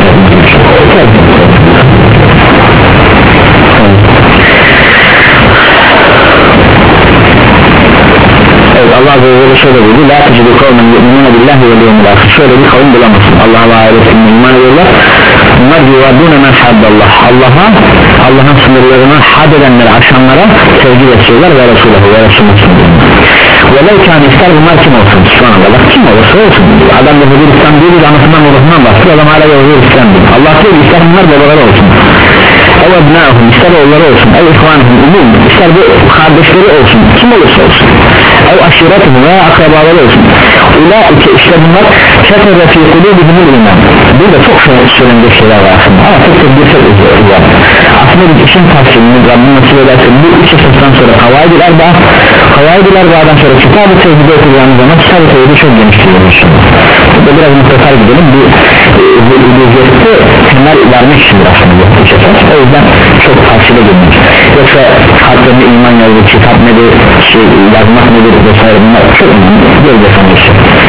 Speaker 1: Evet, Allah Azze ve Celle şöyle buyurdu: la tecidu kavmen yu'minuna billahi ve yevmil ahir. Şöyle bir kavim bulamazsın, Allah'a ve ahiretine iman ediyorlar. Bunlar yuvadûne men haddallah, Allah'a, Allah'ın sınırlarına had edenlere, aşanlara sevgi besliyorlar ve Resulü'nü ve Resulü'nü velev kâni, ister bunlar kim olsun, subhanallah, kim olursa olsun. Adam da Hızır İslam diyor, bir anasından babasından bahsediyor, adam hala Hızır İslam diyor. Allah diyor, ister bunlar babaları olsun, ev abnâhum, ister oğulları olsun, ev ihvanıhum, umum, ister bu kardeşleri olsun, kim olursa olsun, ev aşiretuhum veya akrabaları olsun. Ulaike, işte bunlar ketebe fî kulûbihimul iman. Burada çok söylenecek şeyler var aslında, ama çok çok bir şey var. Aslında bir işin tavsiyeni Rabbim nasıl ederse bu üç esasdan sonra Kavaid-i Erba, Kavaid-i Erba'dan sonra Kitab-ı Tevhid'i okuyacağımız zaman Kitab-ı Tevhid'i çok genişliyoruz. Burada biraz mutlaka gidelim, bir ücreti temel vermek içindir aslında bu üç esas. O yüzden çok tavsiye edilmiş. Yoksa kalplerine iman yazdığı kitap nedir, şey, yazmak nedir vesaire, bunlar çok önemli. Böyle sanmıştır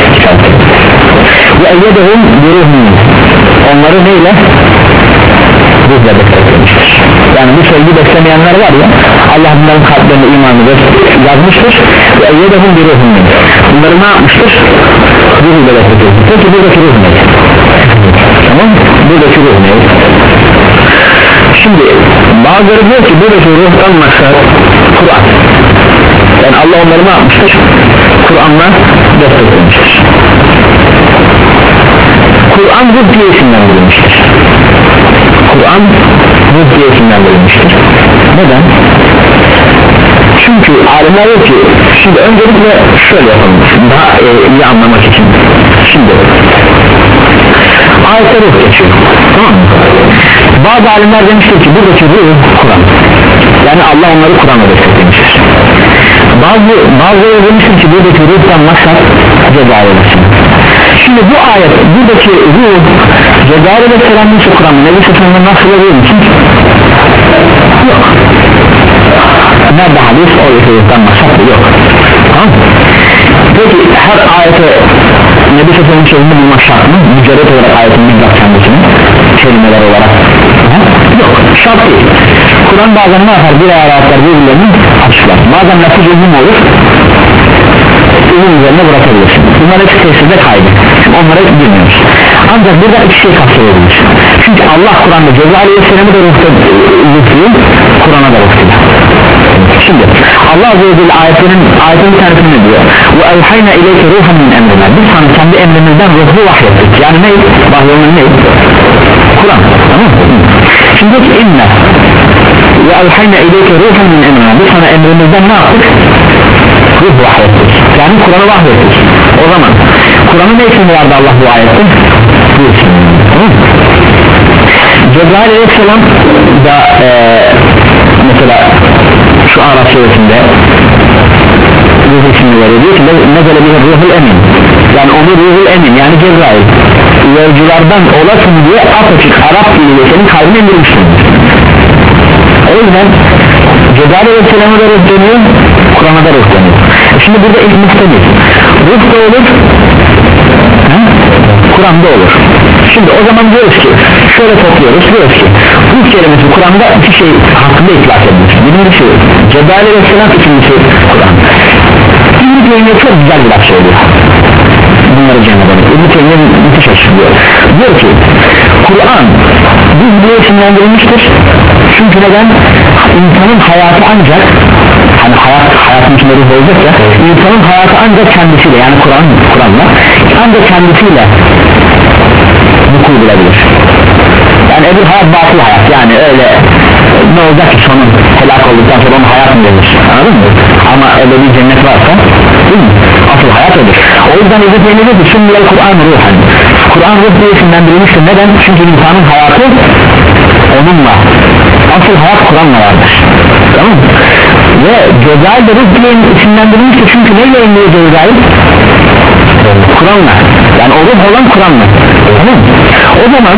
Speaker 1: ve eyyedehum biruhum, onları neyle? Ruhla beslemiştir. Yani bu sevgi beslemeyenler var ya, Allah bunların kalplerine imanı yazmıştır ve eyyedehum biruhum, bunları ne yapmıştır? Ruhla beslemiştir. Peki buradaki ruh ne? Tamam, buradaki ruh ne? Şimdi bazıları diyor ki buradaki ruhtan maksat Kur'an, yani Allah onları ne yapmıştır? Kur'an'la desteklemiştir. Kur'an ruh diye isimlendirilmiştir. Kur'an ruh diye isimlendirilmiştir. Neden? Çünkü alimler diyor ki, şimdi öncelikle şöyle yapalım daha e, iyi anlamak için. Şimdi ayette ruh geçiyor, tamam mı? Bazı alimler demiştir ki buradaki ruh Kur'an, yani Allah onları Kur'an'la desteklemiştir. Bazı bazıları demiştir ki buradaki ruhtan maksat cezaevlesin. Şimdi bu ayet, buradaki ruh cezaevle beslenmişse Kur'an'la Nebi Seferi'nden nasıl oluyor musun? Yok. Nerede hadis o ruhtan maksat yok. Tamam. Peki her ayete Nebi Seferi'nin sözünü bulmak şart mı? Mücerret olarak ayetin bizzat kendisini kelimeler olarak ha? Yok, şart değil. Kur'an bazen ne yapar? Bir ayetler birbirlerini açıklar. Bazen lafız uzun olur, uzun üzerine bırakabilirsin. Bunlar hepsi tesirde kaydı, onlara bilmiyoruz. Ancak burada iki şey kapsayabilir. Çünkü Allah Kur'an'da Cebrail Aleyhisselam'ı da ruhta ruhluyor, Kur'an'a da ruhluyor. Şimdi Allah Azze ve Celle ayetinin ayetin bir tanesini ne diyor? Ve evhayna ileyke ruhan min emrina. Biz sana kendi emrimizden ruhu vahyettik. Yani ne? Vahyolunun ne? Kur'an. Tamam mı? Şimdi ki inne ve evhayna ileyke ruhan min emrina. Biz sana emrimizden ne yaptık? Ruh vahyettik. Yani Kur'an'ı vahyettik. O zaman Kur'an'ın ne için vardı Allah bu ayette? Bu için. Tamam mı? Cebrail aleyhisselam da e, mesela şu Arap suresinde ruh ismini veriyor, diyor ki nezele bihi ruhul emin, yani onu ruhul emin yani Cebrail yolculardan olasın diye apaçık Arap diliyle senin kalbine indirmişsin. O yüzden Cebrail aleyhisselam'a da ruh deniyor, Kur'an'a da ruh deniyor. Şimdi burada ilk muhtemel ruh da olur, Kur'an'da olur. Şimdi o zaman diyoruz ki şöyle topluyoruz, diyoruz ki ruh kelimesi Kur'an'da iki şey hakkında itlak edilmiş. Birincisi Cebrail aleyhisselam, ikincisi Kur'an. İbn-i Teymiye çok güzel bir laf söylüyor. Bunları cem edelim. İbn-i Teymiye müthiş açıklıyor. Diyor ki Kur'an ruh diye isimlendirilmiştir. Çünkü neden? İnsanın hayatı ancak hani hayat, hayatın içinde ruh olacak ya, insanın hayatı ancak kendisiyle, yani Kur'an, Kur'an'la ancak kendisiyle vuku bulabilir. Yani öbür hayat batıl hayat, yani öyle ne olacak ki sonun helak olduktan sonra onun hayat mı denir, anladın mı? Ama öyle bir cennet varsa değil mi? Asıl hayat ödür. O yüzden İzzet Eylül'e de sünnel Kur'an ruhan, Kur'an ruh diye isimlendirilmiştir. Neden? Çünkü insanın hayatı onunla, asıl hayat Kur'an'la vardır. Tamam mı? Ve Cebrail de ruh diye isimlendirilmiştir. Çünkü neyle emniyor Cebrail? Kur'an'la, yani o ruh olan Kur'an'la. Tamam mı? O zaman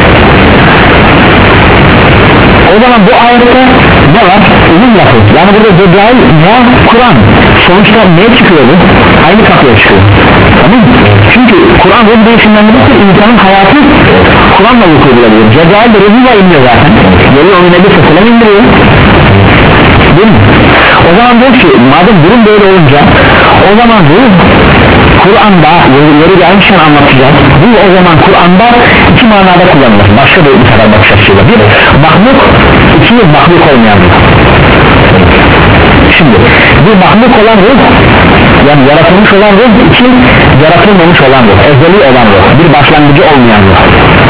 Speaker 1: o zaman bu ayette ne var? Uzun lafı. Yani burada Cebrail veya Kur'an. Sonuçta neye çıkıyor bu? Aynı kapıya çıkıyor. Tamam mı? Çünkü Kur'an ruh diye isimlendirilmiştir. İnsanın hayatı Kur'an'la vuku bulabilir. Cebrail de ruhuyla inmiyor zaten. Geliyor onu Nebi Sallallahu indiriyor. Değil mi? O zaman diyor ki madem durum böyle olunca o zaman ruh Kur'an'da yeri gelmişken anlatacağız. Bu o zaman Kur'an'da iki manada kullanılır. Başka bir sefer bakış açısıyla. Bir mahluk, iki mahluk olmayan ruh. Şimdi bir mahluk olan ruh, yani yaratılmış olan ruh, iki yaratılmamış olan ruh, ezeli olan ruh, bir başlangıcı olmayan ruh.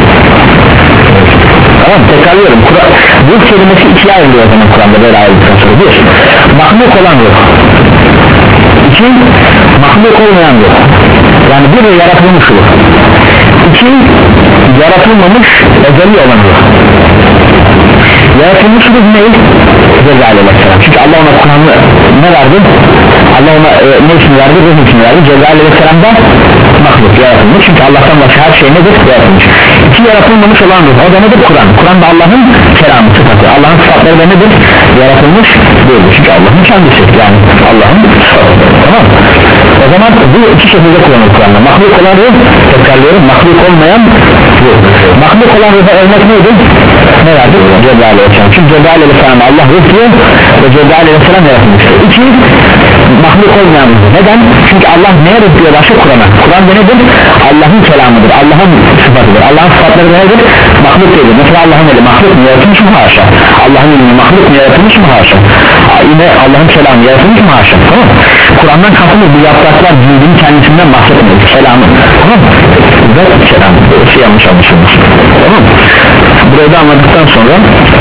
Speaker 1: Tamam, tekrarlıyorum. Ruh kelimesi ikiye ayrılıyor o zaman Kur'an'da böyle ayrıldıktan sonra. Bir, mahluk olan ruh. İki, mahluk olmayan ruh. Yani bir yaratılmış ruh. İki, yaratılmamış ezeli olan ruh. Yaratılmış ruh ne? Cebrail aleyhisselam. Çünkü Allah ona Kur'an'ı ne verdi? Allah ona e, ne ismi verdi? Ruh ismi verdi. Cebrail aleyhisselam da mahluk, yaratılmış. Çünkü Allah'tan başka her şey nedir? Yaratılmış. İki yaratılmamış olan ruh. O da nedir? Kur'an. Kur'an'da Allah'ın kelamı, sıfatı. Allah'ın sıfatları da nedir? Yaratılmış değil. Çünkü Allah'ın kendisi. Yani Allah'ın sıfatı. Tamam mı? O zaman bu iki şekilde kullanılır Kur'an'da. Mahluk olan ruh, tekrarlıyorum, mahluk olmayan ruh. Mahluk olan ruh'a örnek neydi? Ne verdi? Cebrail aleyhisselam. Çünkü Cebrail aleyhisselam Allah ruh diyor ve Cebrail aleyhisselam yaratılmıştır. İki, mahluk olmayan ruh. Neden? Çünkü Allah neye ruh diyor başka? Kur'an'a. Kur'an'da nedir? Allah'ın kelamıdır, Allah'ın sıfatıdır. Allah'ın sıfatları nedir? Mahluk değildir. Mesela Allah'ın eli mahluk mu, yaratılmış mı? Haşa. Allah'ın ilmi mahluk mu, yaratılmış mı? Haşa. Yine Allah'ın kelamı yaratılmış mı? Haşa. Tamam mı? Kur'an'dan kastımız bu yapraklar cildin kendisinden bahsetmiyor. Kelamı. Tamam mı? Ve kelamı. Şey yanlış anlaşılmış. Tamam mı? Burayı da anladıktan sonra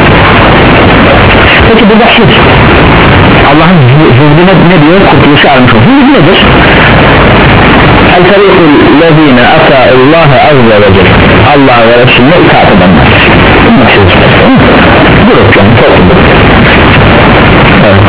Speaker 1: peki burada hiç Allah'ın zühdüne ne diyor? Kurtuluşu armış olsun. Zühdü nedir? El-Tarikul lezine ata'ullaha azze ve celle, Allah ve Resulüne itaat edenler. Grup yani toplum. Evet.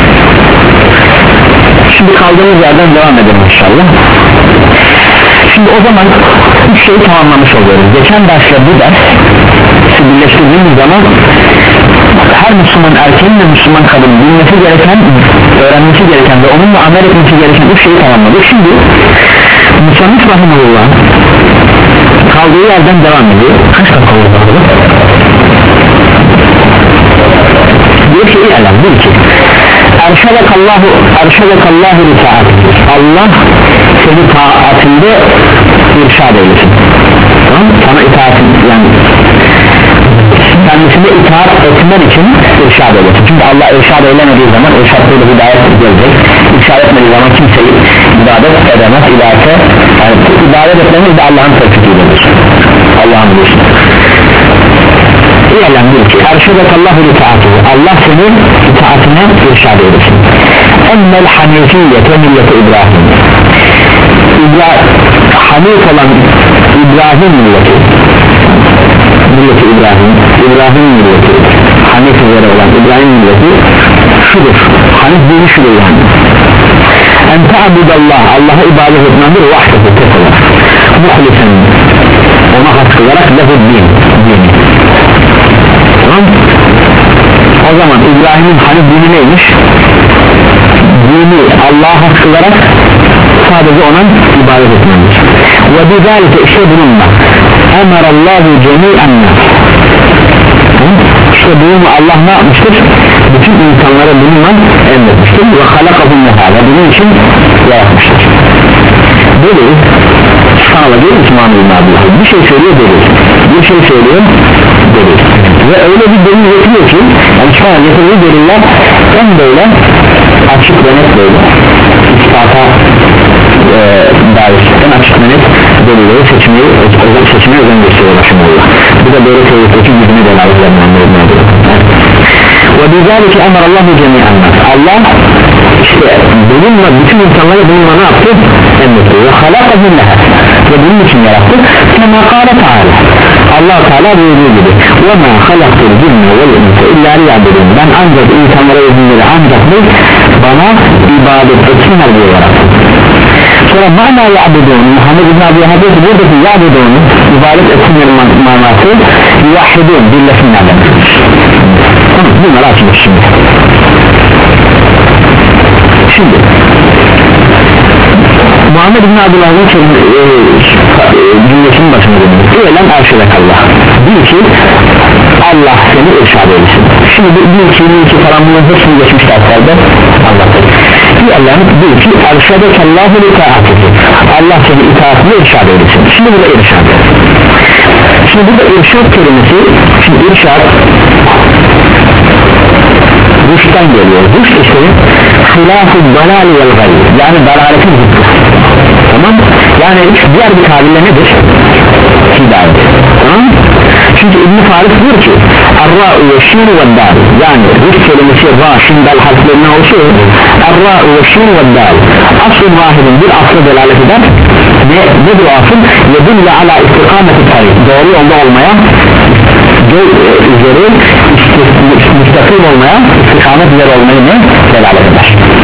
Speaker 1: Şimdi kaldığımız yerden devam edelim inşallah. Şimdi o zaman üç şeyi tamamlamış oluyoruz. Geçen dersle bu ders birleştirdiğimiz zaman her Müslüman erkeğin ve Müslüman kadının bilmesi gereken, öğrenmesi gereken ve onunla amel etmesi gereken üç şeyi tamamladık. Şimdi Müslüman rahimullah kaldığı yerden devam ediyor. Kaç dakika oldu? Diyor ki İ'lem, diyor ki Erşedekallahu Erşedekallahu ritaat, Allah seni taatinde irşad eylesin. Tamam? Sana itaatin yani kendisine itaat etmen için irşad edersin. Çünkü Allah irşad eylemediği zaman irşadıyla hidayet gelecek. İrşad etmediği zaman kimseyi ibadet edemez. İbadete, yani ibadet etmemiz de Allah'ın tevfikidir. Allah'ın bilirsin. İ'lem bil ki erşedekallahu li taatuhu, Allah seni itaatine irşad eylesin. Emmel hanifiyete milleti İbrahim, İbra Hanif olan İbrahim milleti, milleti İbrahim, İbrahim milleti, Hanif üzere olan İbrahim milleti şudur, Hanif dini şudur yani. En ta'budallah, Allah'a ibadet etmendir vahdehu tek olarak, muhlisen, ona has kılarak lehud din, dini. Tamam? O zaman İbrahim'in Hanif dini neymiş? Dini Allah'a has kılarak sadece ona ibadet etmendir. Ve bizalike işte bununla emarallahu cemi'en nas, işte bununla Allah ne yapmıştır? Bütün insanlara bununla emretmiştir ve halakahum nehala, bunun için yaratmıştır. Böyle sana gelir ki Muhammed bir şey söylüyor delil, bir şey söylüyor delil ve öyle bir delil getiriyor ki yani sana getirdiği deliller en böyle açık ve net böyle ispata e, dair en açık ve net delilleri seçmeyi seçmeye özen gösteriyor başımda. Bu da böyle teoriteki yüzüne delaletlerden anlayabilir. Ve bizalike emarallahu cemi'an, Allah işte bununla bütün insanlara bununla ne yaptı? Emretti ve halakahum leha, ve bunun için yarattı. Kema kâle Teala, Allah Teala buyurduğu gibi ve mâ halaktul cinne vel insa illa liya'budun, ben ancak insanlara ve cinleri ancak bir bana ibadet etsinler diye yarattım. Sonra mana ya'budun, Muhammed İbn Abi Hazreti buradaki ya'budun ibadet etsinler manası yuvahhidun, birleşsinler demektir. Tamam, bunları açmış şimdi. Şimdi Muhammed İbn Abdullah'ın cümlesinin başına dönüyor. İ'lem erşedekallah, bil ki Allah seni irşad eylesin. Şimdi bil ki, bil ki falan bunun hepsini geçmiş derslerde anlattık. İ'lem bil ki erşedekallahu li taatuhu, Allah seni itaatine irşad eylesin. Şimdi burada irşad. Şimdi burada irşad kelimesi, şimdi irşad rüşten geliyor. Rüşt işte hilâf-ı dalâli vel gayy, yani dalaletin zıttı. Tamam, yani diğer bir tabirle nedir? Hidayet. Tamam, çünkü İbn-i Faris diyor ki ar-ra'u ve şîn ve dâl, yani rüşt kelimesi ra, şin, dal harflerine oluşuyor. ar-ra'u ve şîn ve dâl asıl vahidin bir aslı delalet eder ve nedir o asıl? yedille ala istikameti tarik, doğru yolda olmaya, üzeri müstakim olmaya, istikamet üzere olmayı ne? Delalet eder.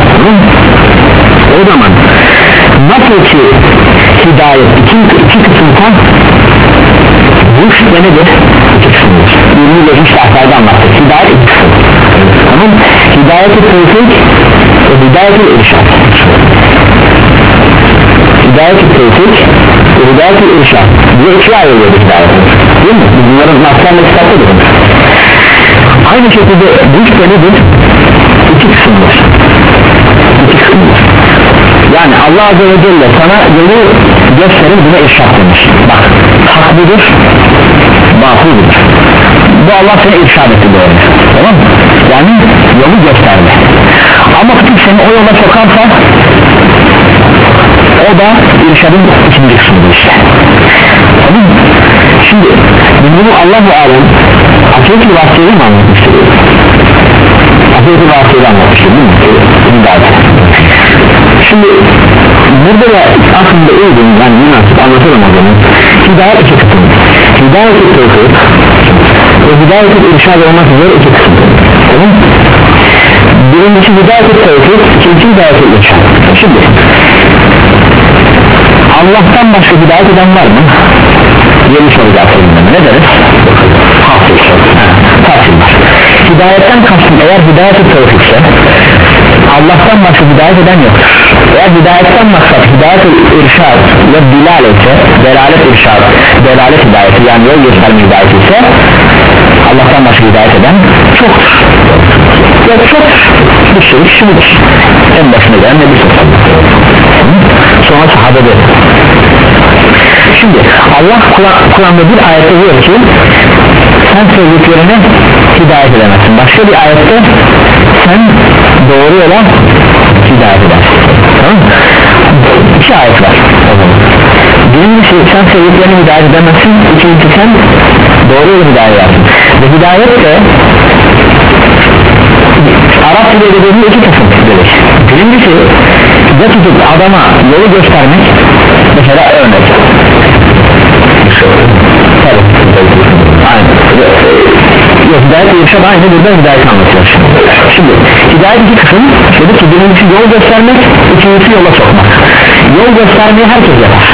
Speaker 1: O zaman nasıl ki hidayet iki, iki kısımdan rüşt ve nedir? İki kısımdır. Ürünü ve rüşt aşağıda anlattık. Hidayet iki kısım. Tamam. Hidayet-i tevfik ve hidayet-i irşad. Hidayet-i tevfik ve hidayet-i irşad diye iki ayrılıyor hidayet. Değil mi? Bunların naslarla kitaptadır. Aynı şekilde rüşt ve nedir? İki kısımdır. İki kısımdır. Yani Allah Azze ve Celle sana yolu gösterir, buna irşad demiş. Bak, hak budur, batıl budur. Bu Allah seni irşad etti böyle. Tamam mı? Yani yolu gösterdi. Ama tutup seni o yola sokarsa o da irşadın ikinci kısmıdır işte. Tamam mı? Şimdi bunu Allah-u Alem Akıl-i Vası'yı mı anlatmıştır? Akıl-i Vası'yı anlatmıştır değil mi? Şimdi burada da aslında uygun, yani münasip anlatalım o zaman. Hidayet iki kısım. Hidayet-i tevfik ve hidayet-i irşad olmak üzere iki kısım. Tamam mı? Birincisi hidayet-i tevfik, ikinci hidayet-i irşad. Şimdi Allah'tan başka hidayet eden var mı? Yeni soracağız seninle. Ne deriz? Hafif soru. Hafif var. Hidayetten kastım eğer hidayet-i tevfikse Allah'tan başka hidayet eden yoktur. Eğer hidayetten maksat hidayet-i irşad ve dilalete, delalet irşad, delalet hidayeti, yani yol gösterme hidayeti ise Allah'tan başka hidayet eden çoktur. Ya çoktur. Bir sürü kişidir. En başına gelen ne bir sürü. Sonra sahabede. Şimdi Allah Kur'an'da bir ayette diyor ki sen sevdiklerini hidayet edemezsin. Başka bir ayette sen doğru yola hidayet edersin. Tamam mı? İki ayet var. Birincisi sen sevdiklerini hidayet edemezsin. İkincisi sen doğru yola hidayet edersin. Ve hidayet de Arap dili edebiyatında iki kısım dedik. Birincisi ya tutup adama yolu göstermek, mesela örnek. Tabii. Aynen. Yok, hidayet irşad aynı, burada hidayet anlatıyor. Şimdi hidayet iki kısım. Dedik ki birincisi yol göstermek, ikincisi yola sokmak. Yol göstermeyi herkes yapar.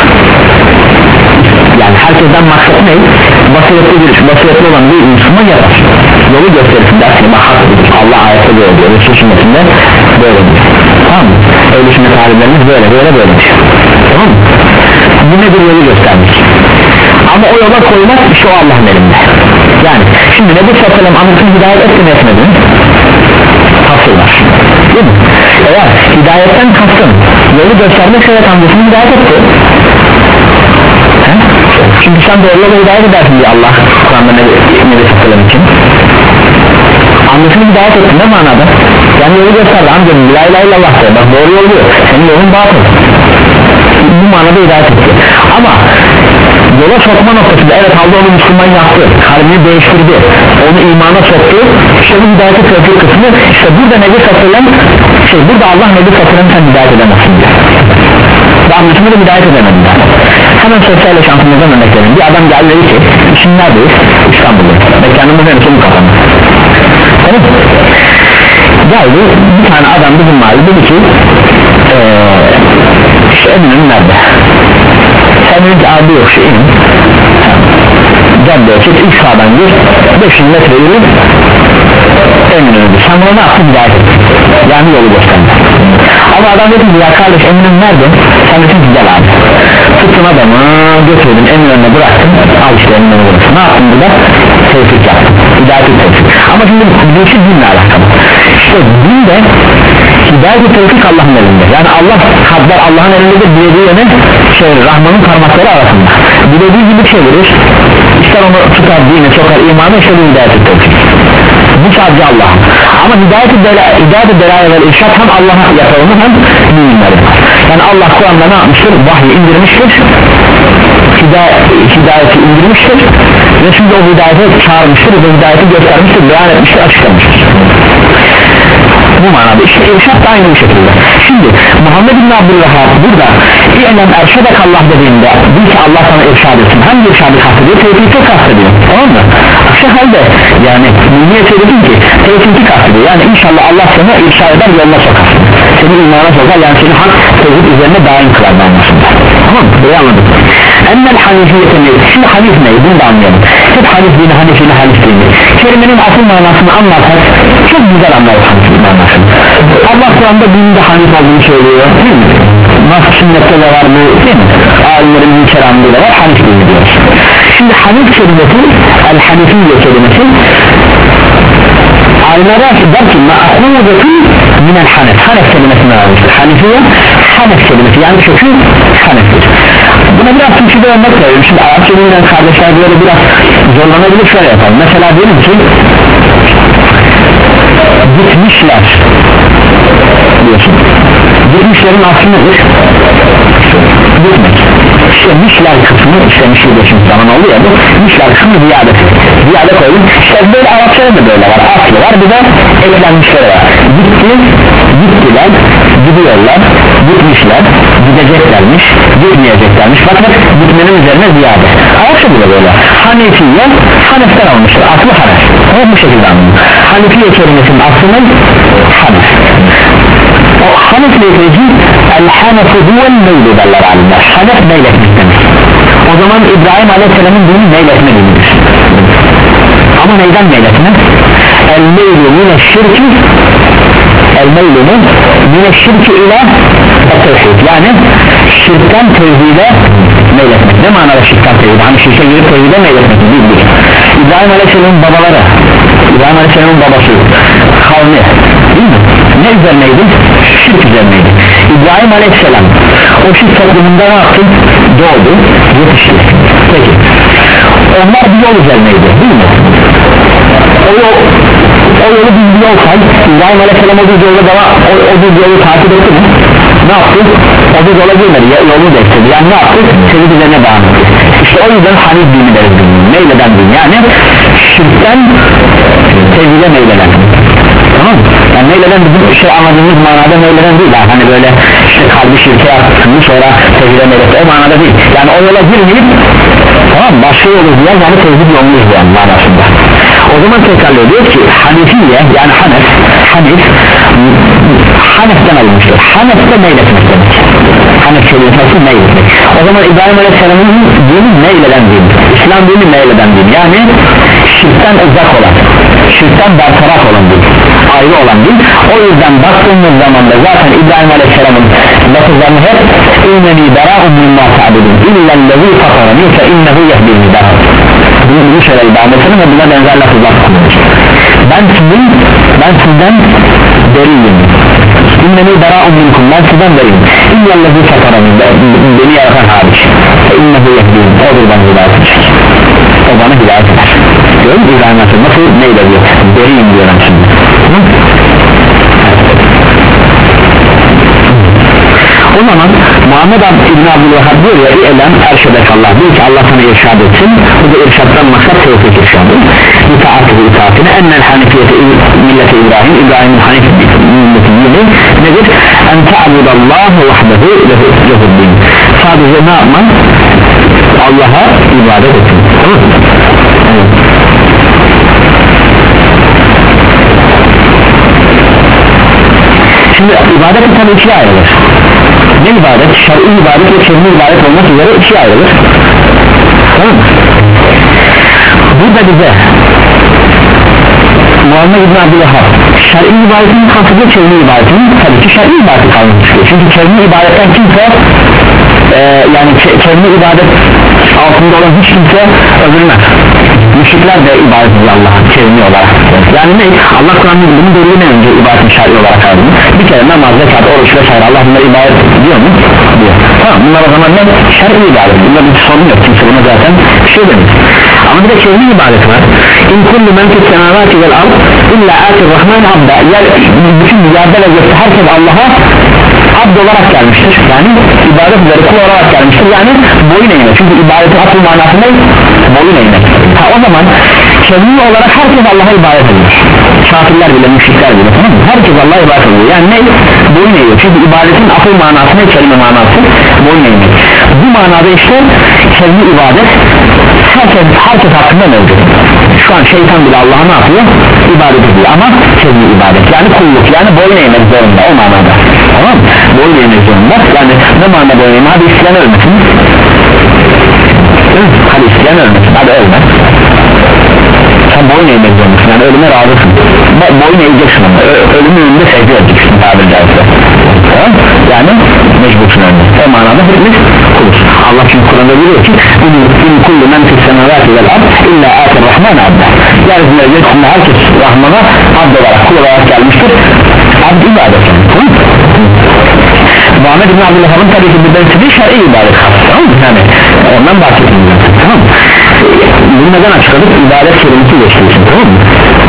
Speaker 1: Yani herkesten maksat ne? Basiretli bir, basiretli olan bir Müslüman yapar. Yolu gösterirsin dersin, bak Allah ayette böyle diyor, Resul sünnetinde böyle diyor. Tamam mı? Öyle sünnet alimlerimiz böyle böyle böyle diyor. Tamam mı? Bu nedir, yolu göstermek? Ama o yola koymak işte o Allah'ın elinde. Yani şimdi Nebi sallallahu aleyhi ve sellem anlatın hidayet etti mi etmedi mi? Tafsir var. Değil mi? Eğer hidayetten kastın yolu göstermek, evet amcasını hidayet etti. He? Çünkü sen doğru yola hidayet edersin diye Allah Kur'an'da Nebi sallallahu aleyhi ve sellem için amcasını hidayet ettin ne manada? Yani yolu gösterdi amcanın la ilahe illallah diyor, bak doğru yol diyor, senin yolun batıl. Bu manada hidayet etti. Ama yola sokma noktasında evet aldı onu Müslüman yaptı, kalbini değiştirdi, onu imana soktu, işte bu hidayeti tevfik kısmı. İşte burada Nebi Sallallahu şey burada Allah Nebi Sallallahu sen hidayet edemezsin diyor. Bu anlatımı da hidayet edemedin. Hemen sosyal yaşantımızdan örnek verin. Bir adam geldi dedi ki şimdi neredeyiz? İstanbul'dayız. Mekanımız neresi? Bu kafamız. Tamam mı? Geldi bir tane adam bizim mahallede dedi ki ee, işte Eminönü nerede? Sen dedi ki abi yok şu inin caddeye çık, ilk sağdan gir, beş yüz metre yürü Eminönü'dü. Sen buna ne yaptın? Hidayet ettin. Yani yolu gösterdin. Ama adam dedi ki ya kardeş Eminönü nerede? Sen dedin ki gel abi, tuttun adamı götürdün Eminönü'ne bıraktın, al işte Eminönü burası. Ne yaptın burada? Tevfik yaptın, hidayet tevfik. Ama şimdi bu işi dinle alakalı. İşte din de hidayet tevfik Allah'ın elinde. Yani Allah kadar Allah'ın elinde de dilediği yöne çevirir, Rahman'ın parmakları arasında dilediği gibi çevirir. İster onu tutar, dine sokar, imana, işte bu hidayet tevfik. Bu sadece Allah'ın. Ama hidayet-i hidayet delâle ve irşad hem Allah'a yapılır hem müminler yapar. Yani Allah Kur'an'da ne yapmıştır? Vahyi indirmiştir, hidayet, hidayeti indirmiştir ve şimdi o hidayete çağırmıştır ve hidayeti göstermiştir, beyan etmiştir, açıklamıştır. Bu manada işte irşad da aynı bu şekilde. Şimdi Muhammed bin Abdülvehhab burada İ'lem erşedek Allah dediğinde bil ki Allah sana irşad etsin, hangi irşadı kastediyor? Tevfik'i kastediyor, tamam mı? Aksi halde yani niyet edin ki tevfik'i kastediyor, yani inşallah Allah sana irşad eder, yoluna sokar, seni imana sokar, yani seni hak tevhid üzerine daim kılar anlasında. Tamam mı? Böyle anladık. Ennel hanifiyeti ne? Şimdi hanif ne? Bunu da anlayalım. Hep hanif dini, hanifine hanif dini. Kelimenin asıl manasını anlarsak çok güzel anlarız hanif manasını. Allah Kur'an'da dinde hanif olduğunu söylüyor, değil mi? Nasıl sünnette de var bu, değil mi? Alimlerin bir keramında da var, hanif dini diyoruz. Şimdi hanif kelimesi, el-hanifiye kelimesi alimlere der ki ma'huzetun minel hanef, hanef kelimesine almıştır. Hanifiye, hanef kelimesi, yani kökü haneftir. Buna biraz Türkçe'de örnek veriyorum. Şimdi Arapça bilmeyen kardeşler böyle biraz zorlanabilir, şöyle yapalım. Mesela diyelim ki gitmişler diyorsun. Gitmişlerin aslı nedir? Gitmek. İşte mişler kısmı, işte mişli geçim zaman oluyor bu. Mişler kısmı ziyade. Ziyade koydum. İşte böyle Arapçada da böyle var. Aslı var, bir de eklenmişleri var. Gitti, gittiler, gidiyorlar, gitmişler, gideceklermiş, gitmeyeceklermiş. Bakın gitmenin üzerine ziyade. Arapçada da böyle. Hanifiye, Hanef'ten almıştır. Aslı Hanef. Evet, bu şekilde anlayın. Hanifiye kelimesinin aslının Hanef. O Hanef'le ilgili el-Hanefu huvel meyli derler alimler. Hanef meyletmek demek. O zaman İbrahim Aleyhisselam'ın dini meyletme dinidir. Ama neyden meyletme? El-meyli mineşşirki el-meyli mineşşirki ile tevhid, yani şirkten tevhide meyletmek. Ne manada şirkten tevhide? Hani şirke girip tevhide meyletmek değil mi? İbrahim Aleyhisselam'ın babaları, İbrahim Aleyhisselam'ın babası, kavmi, değil mi? Ne üzerineydi? Şirk üzerineydi. İbrahim Aleyhisselam o şirk toplumunda ne yaptı? Doğdu, yetişti. Peki onlar bir yol üzerineydi, değil mi? o yol o yolu bildiği olsaydı İbrahim Aleyhisselam o düz yolu devam o, o düz yolu takip etti mi? Ne yaptı? O düz yola girmedi, yolunu değiştirdi. Yani ne yaptı? Tevhid üzerine devam etti. İşte o yüzden Hanif dini deriz, meyleden din, yani şirkten tevhide meyleden. Tamam mı? Yani meyleden bizim şey anladığımız manada meyleden değil ha. Hani böyle işte kalbi şirke yaptığını sonra tevhide meyleden, o manada değil. Yani o yola girmeyip tamam başka yolu diyen, yani tevhid yolunu izleyen manasında. O zaman tekrarlıyor, diyor ki Hanifiye, yani Hanef, Hanif Hanef'ten alınmıştır. Hanef de meyletmek demek. Hanef kelimesi meyletmek. O zaman İbrahim Aleyhisselam'ın dini meyleden din, İslam dini meyleden din, yani şirkten uzak olan, şirkten bertaraf olan din, ayrı olan din. O yüzden baktığımız zaman da zaten İbrahim Aleyhisselam'ın lafızlarını hep İnneni berâ'un mimmâ ta'budun illellezî fatarani fe innehu yehdini berâ. Bunu şöyle ibadetin ve buna benzer lafızlar kullanır. Ben sizin, ben sizden beriyim. İnneni berâ'un minkum, ben sizden beriyim. İllellezî fatarani, beni yaratan hariç. Fe innehu yehdini, odur bana hidayet edecek. O bana hidayet eder. Görün mü İbrahim Aleyhisselam nasıl neyle diyor? Beriyim diyor ben şimdi. O zaman Muhammed İbn Abdülvahhab diyor ya, İ'lem erşedekallah, diyor ki Allah sana irşad etsin. Bu da irşaddan maksat tevfik irşadı, itaatı ve itaatine. Ennel hanifiyeti milleti İbrahim, İbrahim'in hanif milleti dini nedir? En ta'budallahu vahdehu lehuddin. Sadece ne yapman? Allah'a ibadet etsin. Evet. Şimdi ibadet tabi ikiye ayrılır. Ne ibadet? Şer'i ibadet ve kelime ibadet olmak üzere ikiye ayrılır. Tamam mı? Burada bize Muhammed İbn Abdülvahhab şer'i ibadetin kasıtlı kelime ibadetin, tabii ki şer'i ibadet kalmak istiyor. Çünkü kelime ibadetten kimse e, yani kelime ibadet altında olan hiç kimse öldürmez. Müşrikler de ibadet ediyor Allah'a kelime olarak. Yani ne? Allah Kur'an'ın bunu belirleme önce ibadetin şer'i olarak ayrılır. Bir kere namaz, zekat, oruç vesaire Allah bunları ibadet ediyor mu? Diyor. Tamam, bunlar o zaman ne? Şer'i ibadet. Bunda bir sorun yok. Kimse buna zaten bir şey demez. Ama bir de kelime ibadet var. İn kullu men fis semavati vel ard illa atir rahman abda. Yani bütün dünyada ve gökte herkes Allah'a abd olarak gelmiştir. Yani ibadet üzere kul olarak gelmiştir. Yani boyun eğmek. Çünkü ibadetin asıl manası ne? Boyun eğmek. Ha, o zaman kelime olarak herkes Allah'a ibadet ediyor. Kafirler bile, müşrikler bile, tamam mı? Herkes Allah'a ibadet ediyor. Yani ne? Boyun eğiyor. Çünkü ibadetin asıl manası ne? Kelime manası boyun eğmek. Bu manada işte kelime ibadet herkes, herkes hakkında mevcut. Şu an şeytan bile Allah'a ne yapıyor? İbadet ediyor ama kelime ibadet, yani kulluk, yani boyun eğmek zorunda, o manada. Tamam mı? Boyun eğmek zorunda. Yani ne manada boyun eğmek? Hadi isteyen ölmesin. Hadi isteyen ölmesin. Hadi ölme. Sen boyun eğmek zorundasın, yani ölüme razısın. Boyun eğeceksin ama ölümün önünde secde edeceksin tabiri caizse. Tamam? Yani mecbursun önünde. O manada hepimiz kuluz. Allah çünkü Kur'an'da diyor ki İn kullu men fis semavati vel ard illa atir rahman abda. Yeryüzünde gökyüzünde herkes Rahman'a abd olarak, kul olarak gelmiştir. Abd ibadet. Tamam? Muhammed İbn Abdülvahhab'ın tabii ki burada istediği şer'i ibadet. Tamam mı? Yani ondan bahsettiğimiz zaten. Tamam mı? Bunu neden açıkladık? İbadet kelimesi geçtiği, tamam mı?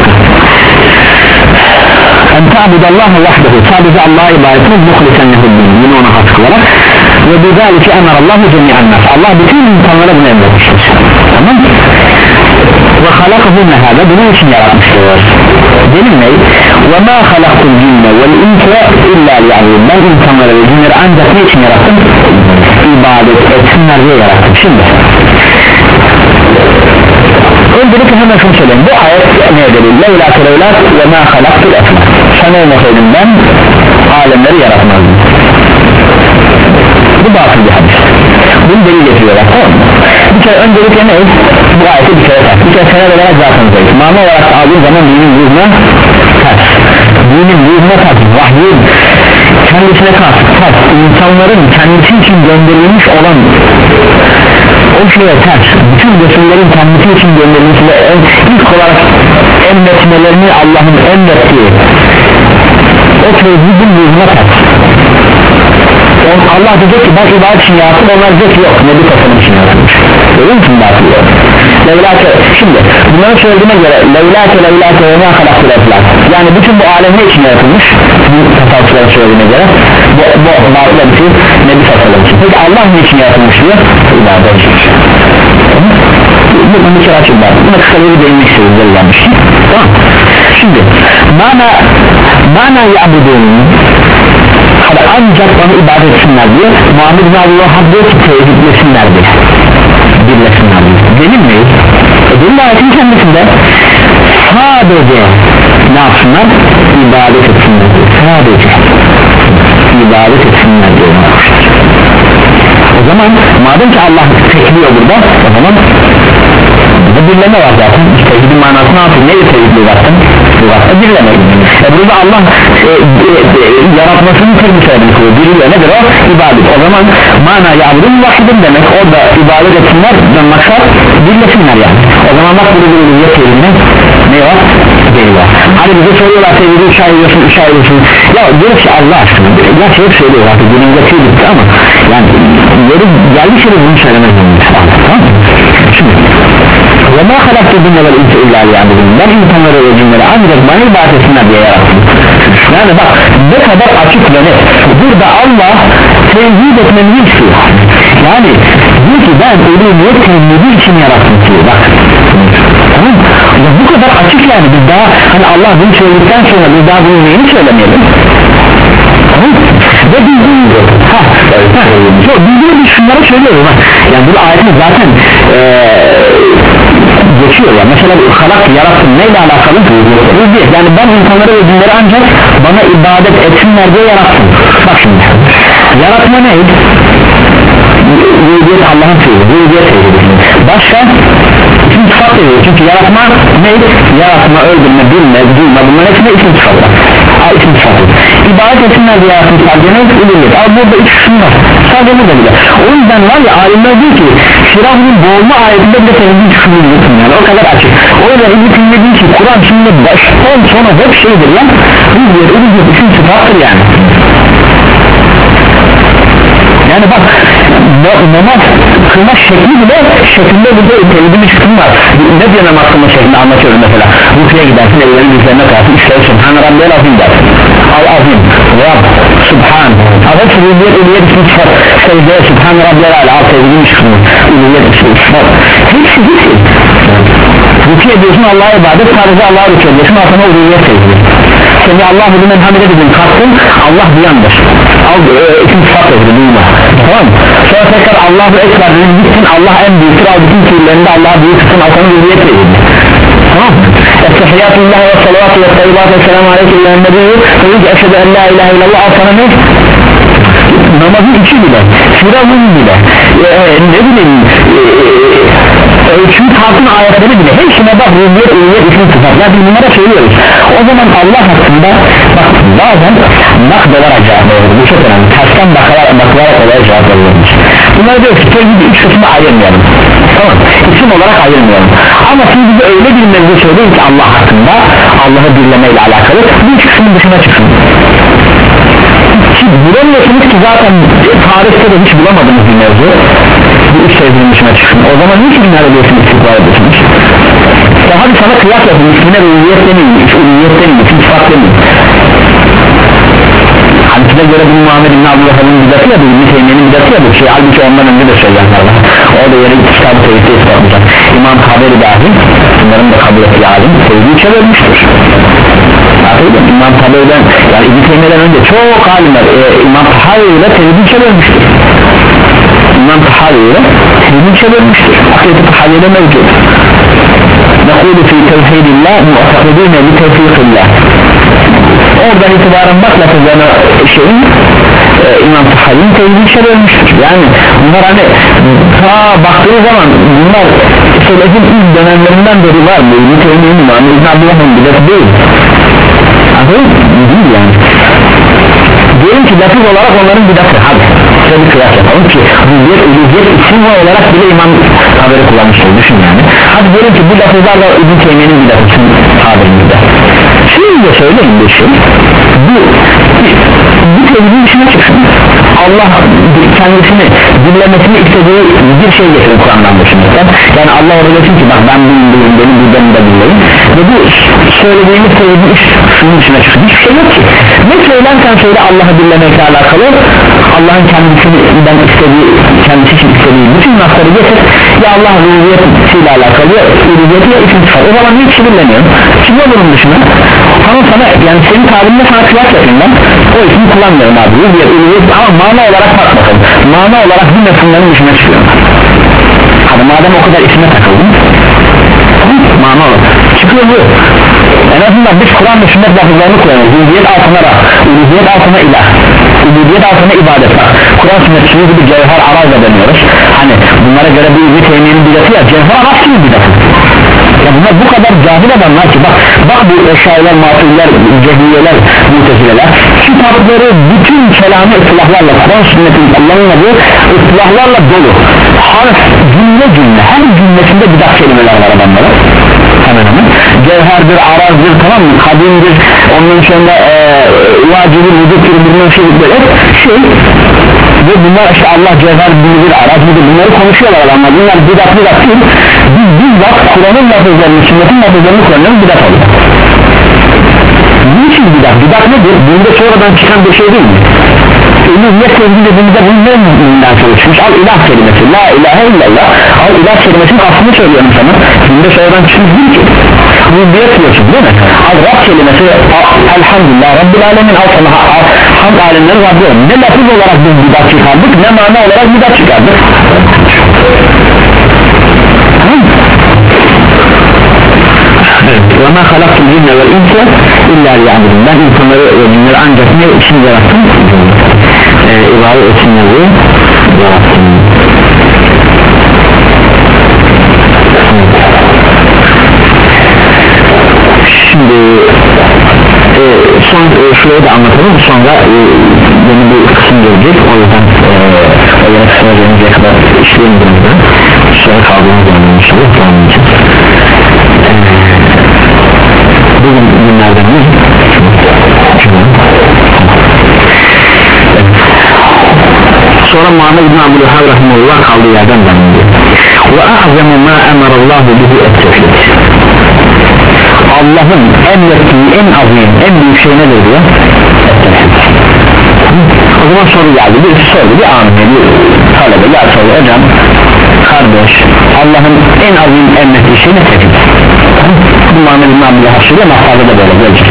Speaker 1: En ta'budallaha vahdehu, sadece Allah'a ibadet etmek, muhlisen lehuddin, yine ona has kılarak ve bu zâlike emarallahu cemi'an nas, Allah bütün insanlara bunu emretmiştir. Tamam mı? Ve halakahunne hâbe, bunun için yaratmıştır. Delil ne? Ve mâ halaktul cinne vel insa illa liya'budun, ben insanları ve cinleri ancak ne için yarattım? İbadet etsinler diye yarattım. Şimdi öncelikle hemen şunu söyleyeyim, bu ayet ne delil? Leyla tereylat ve mâ halaktul esma, sen olmasaydım ben alemleri yaratmazdım. Bu batıl bir hadis. Bunu delil getiriyorlar, tamam mı? Bir kere öncelikle ne? Bu ayeti bir kere ters. Bir kere senel olarak zaten zayıf. Mana olarak aldığın zaman dinin ruhuna ters. Dinin ruhuna ters. Vahyin kendisine karşı ters. İnsanların kendisi için gönderilmiş olan o şeye ters. Bütün Resullerin kendisi için gönderilmesi ve ilk olarak emretmelerini Allah'ın emrettiği o tevhidin ruhuna ters. Allah diyecek ki ben ibadet için yarattım, onlar diyecek ki yok nebi tasarım için yaratmış. Görüyor musun batılıyor? Levlâke, şimdi bunları söylediğine göre levlâke levlâke ve mâ halaktılar, yani bütün bu alem ne için yaratılmış? Bu tasavvufları söylediğine göre bu, bu batılıyor bir şey nebi tasarım için. Peki Allah ne için yaratılmış diyor? İbadet için. Bu bunu kere açılmaz. Buna kısa bir değinmek istiyoruz yanlış. Tamam. Şimdi mana mana ya'budun, ancak bana ibadet etsinler diye Muhammed bin Abdülvahhab diyor ki tevhidlesinler diye, birlesinler diye. Delil mi? E delil ayetin kendisinde sadece ne yapsınlar? İbadet etsinler diye. Sadece ibadet etsinler diye. O zaman madem ki Allah tekliyor burada, o zaman burada birleme var zaten. Tevhidin manası ne yapıyor? Neyi tevhidli zaten? Burada birleme. E burada Allah e, e, e, yaratmasının tek bir sebebini koyuyor. Birliğe nedir o? İbadet. O zaman mana ya'budun vahidin demek. Orada ibadet etsinler, maksat birlesinler yani. O zaman bak burada bir uluhiyet tevhidine ne var? Deli var. Hani bize soruyorlar tevhidi üç ayırıyorsun, üç ayırıyorsun. Ya diyor ki Allah aşkına. Ya şey hep söylüyor artık günümüzde tüy bitti ama yani yeri geldi şöyle bunu söylemez miyim? Tamam mı? Şimdi ve ma halaktu dinle vel insi illa liya'budun, ben insanları ve cinleri ancak bana ibadet etsinler diye yarattım. Yani bak ne kadar açık ve net. Burada Allah tevhid etmeni istiyor. Yani diyor ki ben uluhiyet tevhidi için yarattım diyor. Bak tamam mı? Ya bu kadar açık yani, biz daha hani Allah bunu söyledikten sonra biz daha bunu neyini söylemeyelim. Tamam mı? Ve bildiğimiz ha, ha, bildiğimiz şunları söylüyoruz bak. Yani bu ayetin zaten ee, geçiyor ya. Mesela halak yarattım neyle alakalı? Rüzgâr. Yani ben insanları ve cinleri ancak bana ibadet etsinler diye yarattım. Bak şimdi yaratma neydi? Rüzgâr Allah'ın söylüyor. Rüzgâr söylüyor. Başka isim sıfat veriyor. Çünkü yaratma neydi? Yaratma, öldürme, bilme, duyma, bunların hepsinde isim sıfatlar. Al isim sıfatı. İbadet etsinler diye yarattım sadece neydi? Uluhiyet. Al burada üç kısım var. Sadece burada bile. O yüzden var ya alimler diyor ki Firavun'un boğulma ayetinde bile tevhidin çıkımını yutun yani o kadar açık. O yüzden İbn-i diyor ki Kur'an şimdi baştan sona hep şeydir ya. Uluhiyet, uluhiyet isim sıfattır yani. Yani bak namaz kılma şekli bile şeklinde burada tevhidin çıkımı var. Ne diyor namaz kılma şeklinde anlatıyorum mesela. Rukiye gidersin evlerin üzerine kalsın İsrail Subhan Rabbiyel Azim dersin. Al Azim, Rab, Subhan. Ama uluhiyet, uluhiyet isim sıfat. Secdeye Subhan Rabbiyel Azim. Al tevhidin çıkımı. Uluhiyet isim sıfat. Hepsi hepsi. Rukiye ediyorsun Allah'a ibadet, sadece Allah'a rukiye ediyorsun, altına uluhiyet tevhidi. Seni Allah bilinen hamile dedin kalktın, Allah duyandır. Al e, isim sıfat tevhidi duyma. Tamam mı? Sonra tekrar Allah'ı ekber dedin gittin, Allah en büyüktür, al bütün fiillerinde Allah'a büyük tutun, altına uluhiyet tevhidi. Tamam mı? Estağfirullah ve salavatü ve sayyidatu ve selamu aleykum ve nebiyyü ve yüce eşhedü en la ilahe illallah, al sana ne? Namazın içi bile, Firavun bile, e, ne bileyim e, ölçümü tartın ayetleri bile hepsine bak rüzgâr, uluhiyet, isim sıfat. Yani biz bunlara söylüyoruz. O zaman Allah hakkında bak bazen nakdalara cevap verilir. Bu çok önemli. Tersten bakarak, bakarak olaya cevap verilir. Bunları diyor ki tevhidi üç kısmı ayırmayalım. Tamam. İsim olarak ayırmayalım. Ama siz bize öyle bir mevzu söyleyin ki Allah hakkında, Allah'ı birlemeyle alakalı bu üç kısmın dışına çıksın. Siz bulamıyorsunuz ki zaten tarihte de hiç bulamadınız bir mevzu. Bu üç sevginin dışına çıksın. O zaman niçin günler ediyorsunuz, istikrar ediyorsunuz? Ya hadi sana kıyak yapın, ismine uluhiyet demeyin, uluhiyet demeyin, isim sıfat demeyin. Hani size göre bu Muhammed bin Abdülvahhab'ın bidatı ya, bu İbn-i Teymiye'nin bidatı ya bu şey, halbuki ondan önce de söyleyenler var. Orada yeri kitabı tevhidde ispatlayacak. İmam Taberi dahi, bunların da kabul ettiği alim, tevhidi üçe bölmüştür. Anladın mı? İmam Taberi'den, yani İbn-i Teymiye'den önce çok alimler, e, İmam Tahavi ile tevhidi üçe bölmüştür. İmam Tahavi ile tevhidi üçe bölmüştür. Akıyeti Tahavi'de mevcut. Nekulu fi tevhidillah mu'takidine li tevfikillah. Oradan itibaren bak lafızlarına şeyin e, İmam Tahavi'nin tevhidi üçe bölmüştür. Yani bunlar hani ta baktığı zaman bunlar Selefin ilk dönemlerinden beri var mı? İbn-i Teymiye'nin var mı? İbn-i Abdülhamid'in bileti değil. Anladın mı? Değil yani. Diyelim ki lafız olarak onların bidatı. Hadi şöyle bir kıyas yapalım ki rüzgâr, uluhiyet isim olarak bile İmam Taberi kullanmıştır. Düşün yani. Hadi diyelim ki bu lafızlar da İbn-i Teymiye'nin bidatı tabirimizde. Şimdi de söyleyin bir şey. Bu bu tevhidin dışına çıksın. Allah kendisini dinlemesini istediği bir şey getirin Kur'an'dan düşünürsen, yani Allah orada desin ki bak ben bunu bileyim, benim buradan da bileyim ve bu söylediğimiz tevhidin iş şunun içine çıkıyor, hiçbir şey yok ki. Ne söylersen söyle Allah'ı dinlemekle alakalı, Allah'ın kendisinden istediği, kendisi için istediği bütün nasları getir, ya Allah rububiyetiyle alakalı, rububiyetiyle isim sıfat, o zaman hiç dinlemiyorum. Şimdi o bunun dışında tamam sana, yani senin tabirinde sana kıyas yapayım ben, o ismi kullanmıyorum abi, rububiyet, rububiyet, ama mana olarak bak bakalım, mana olarak bu mefhumların dışına çıkıyor. Hadi madem o kadar isme takıldın, mana olarak çıkıyor bu. En azından biz Kur'an ve sünnet lafızlarını kullanıyoruz. Rububiyet altına Rab, rububiyet altına ilah, rububiyet altına ibadet. Kur'an sünnetçiliği gibi cevher arazla deniyoruz. Hani bunlara göre bir ümit emeğinin bidatı ya, cevher araz gibi bidatı. Ya bunlar bu kadar cahil adamlar ki bak, bak bu eşyailer, maturiler, cehmiyeler, mutezileler kitapları bütün kelamı ıslahlarla, Kur'an sünnetin kullanılmadığı ıslahlarla dolu. Harf, cümle cümle, her cümlesinde bidat kelimeler var adamlara. Hemen hemen cevherdir, arazdır, tamam mı, kadimdir, ondan sonra ee, vacibir, vücuttur, bilmem şey böyle şey ve bunlar işte Allah cevher, bildir, araz bildir, bunları konuşuyorlar adamlar, bunlar bidat bidat değil. Biz bizzat Kur'an'ın lafızlarını, sünnetin lafızlarını kullanıyoruz, bidat oluyor. Niçin bidat? Bidat nedir? Bunda sonradan çıkan bir şey değil mi? Uluhiyet tevhid dediğimizde bunun ne müminden çalışmış? Al ilah kelimesi, la ilahe illallah, al ilah kelimesinin aslını söylüyorum sana, bunda sonradan çıkmış değil ki. Rububiyet diyorsun değil mi? Al Rab kelimesi, elhamdülillah Rabbil alemin, al sana al, hamd alemleri Rabbi. Ne lafız olarak biz bidat çıkardık, ne mana olarak bidat çıkardık. ve ma halaktul cinne vel insa illa liya'budun. Ben insanları ve cinleri ancak ne için yarattım? Ee, ibadet etsinler diye yarattım. Şimdi e, son e, şurayı da anlatalım, sonra e, yeni bir kısım gelecek, o yüzden e, o yeni kısma gelinceye kadar işleyelim burada, sonra kaldığımız zaman inşallah devam edeceğiz. E, bugün günlerden ne? Sonra Muhammed İbn Abdülhâb rahimehullah kaldığı yerden devam ediyor. Ve a'zemu ma emarallahu bihi et-tevhid. Allah'ın emrettiği en azim, en büyük şey nedir diyor? O zaman soru geldi, bir soru, bir amine, bir talebe, ya soru hocam, kardeş, Allah'ın en azim emrettiği şey ne tevhid? Bu Muhammed İbn Abdülhâb söylüyor, mahtarda da böyle gelecek.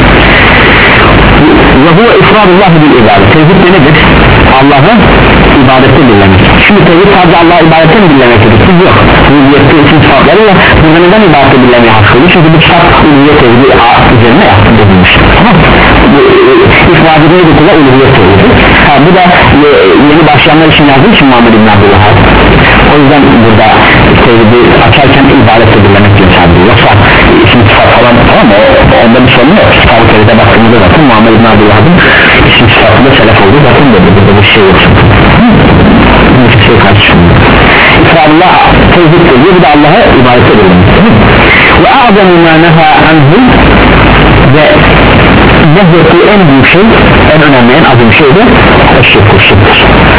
Speaker 1: Ve huve ifradullah bil ibadet. Tevhid de nedir? Allah'ı ibadette dinlemek. Şimdi tevhid sadece Allah'ı ibadette mi dinlemektedir? Siz yok. Rububiyette için sıfatlarıyla burada neden ibadette dinlemeye hakkıdır? Çünkü bu kitap uluhiyet tevhidi üzerine yaptırılmış. Tamam mı? İfradını da kula uluhiyet tevhidi. Ha, bu da e, yeni başlayanlar için yazdığı için Muhammed İbn Abdülhâb. O yüzden burada tevhidi açarken ibadette dinlemek diyor sadece. Yoksa isim sıfat falan, tamam mı? Onda bir sorun yok. Sıfat tevhide baktığımızda bakın Muhammed İbn Abdülhâb'ın isim sıfatında selef olduğu bakın da burada bir şey yok. Bir şey karşılıyor. İfradullah tevhid diyor, bir de Allah'a ibadet edelim. Ve a'zamu ma neha anhu, ve nehyettiği en büyük şey, en önemli, en azim şey de eşşirk, şirktir.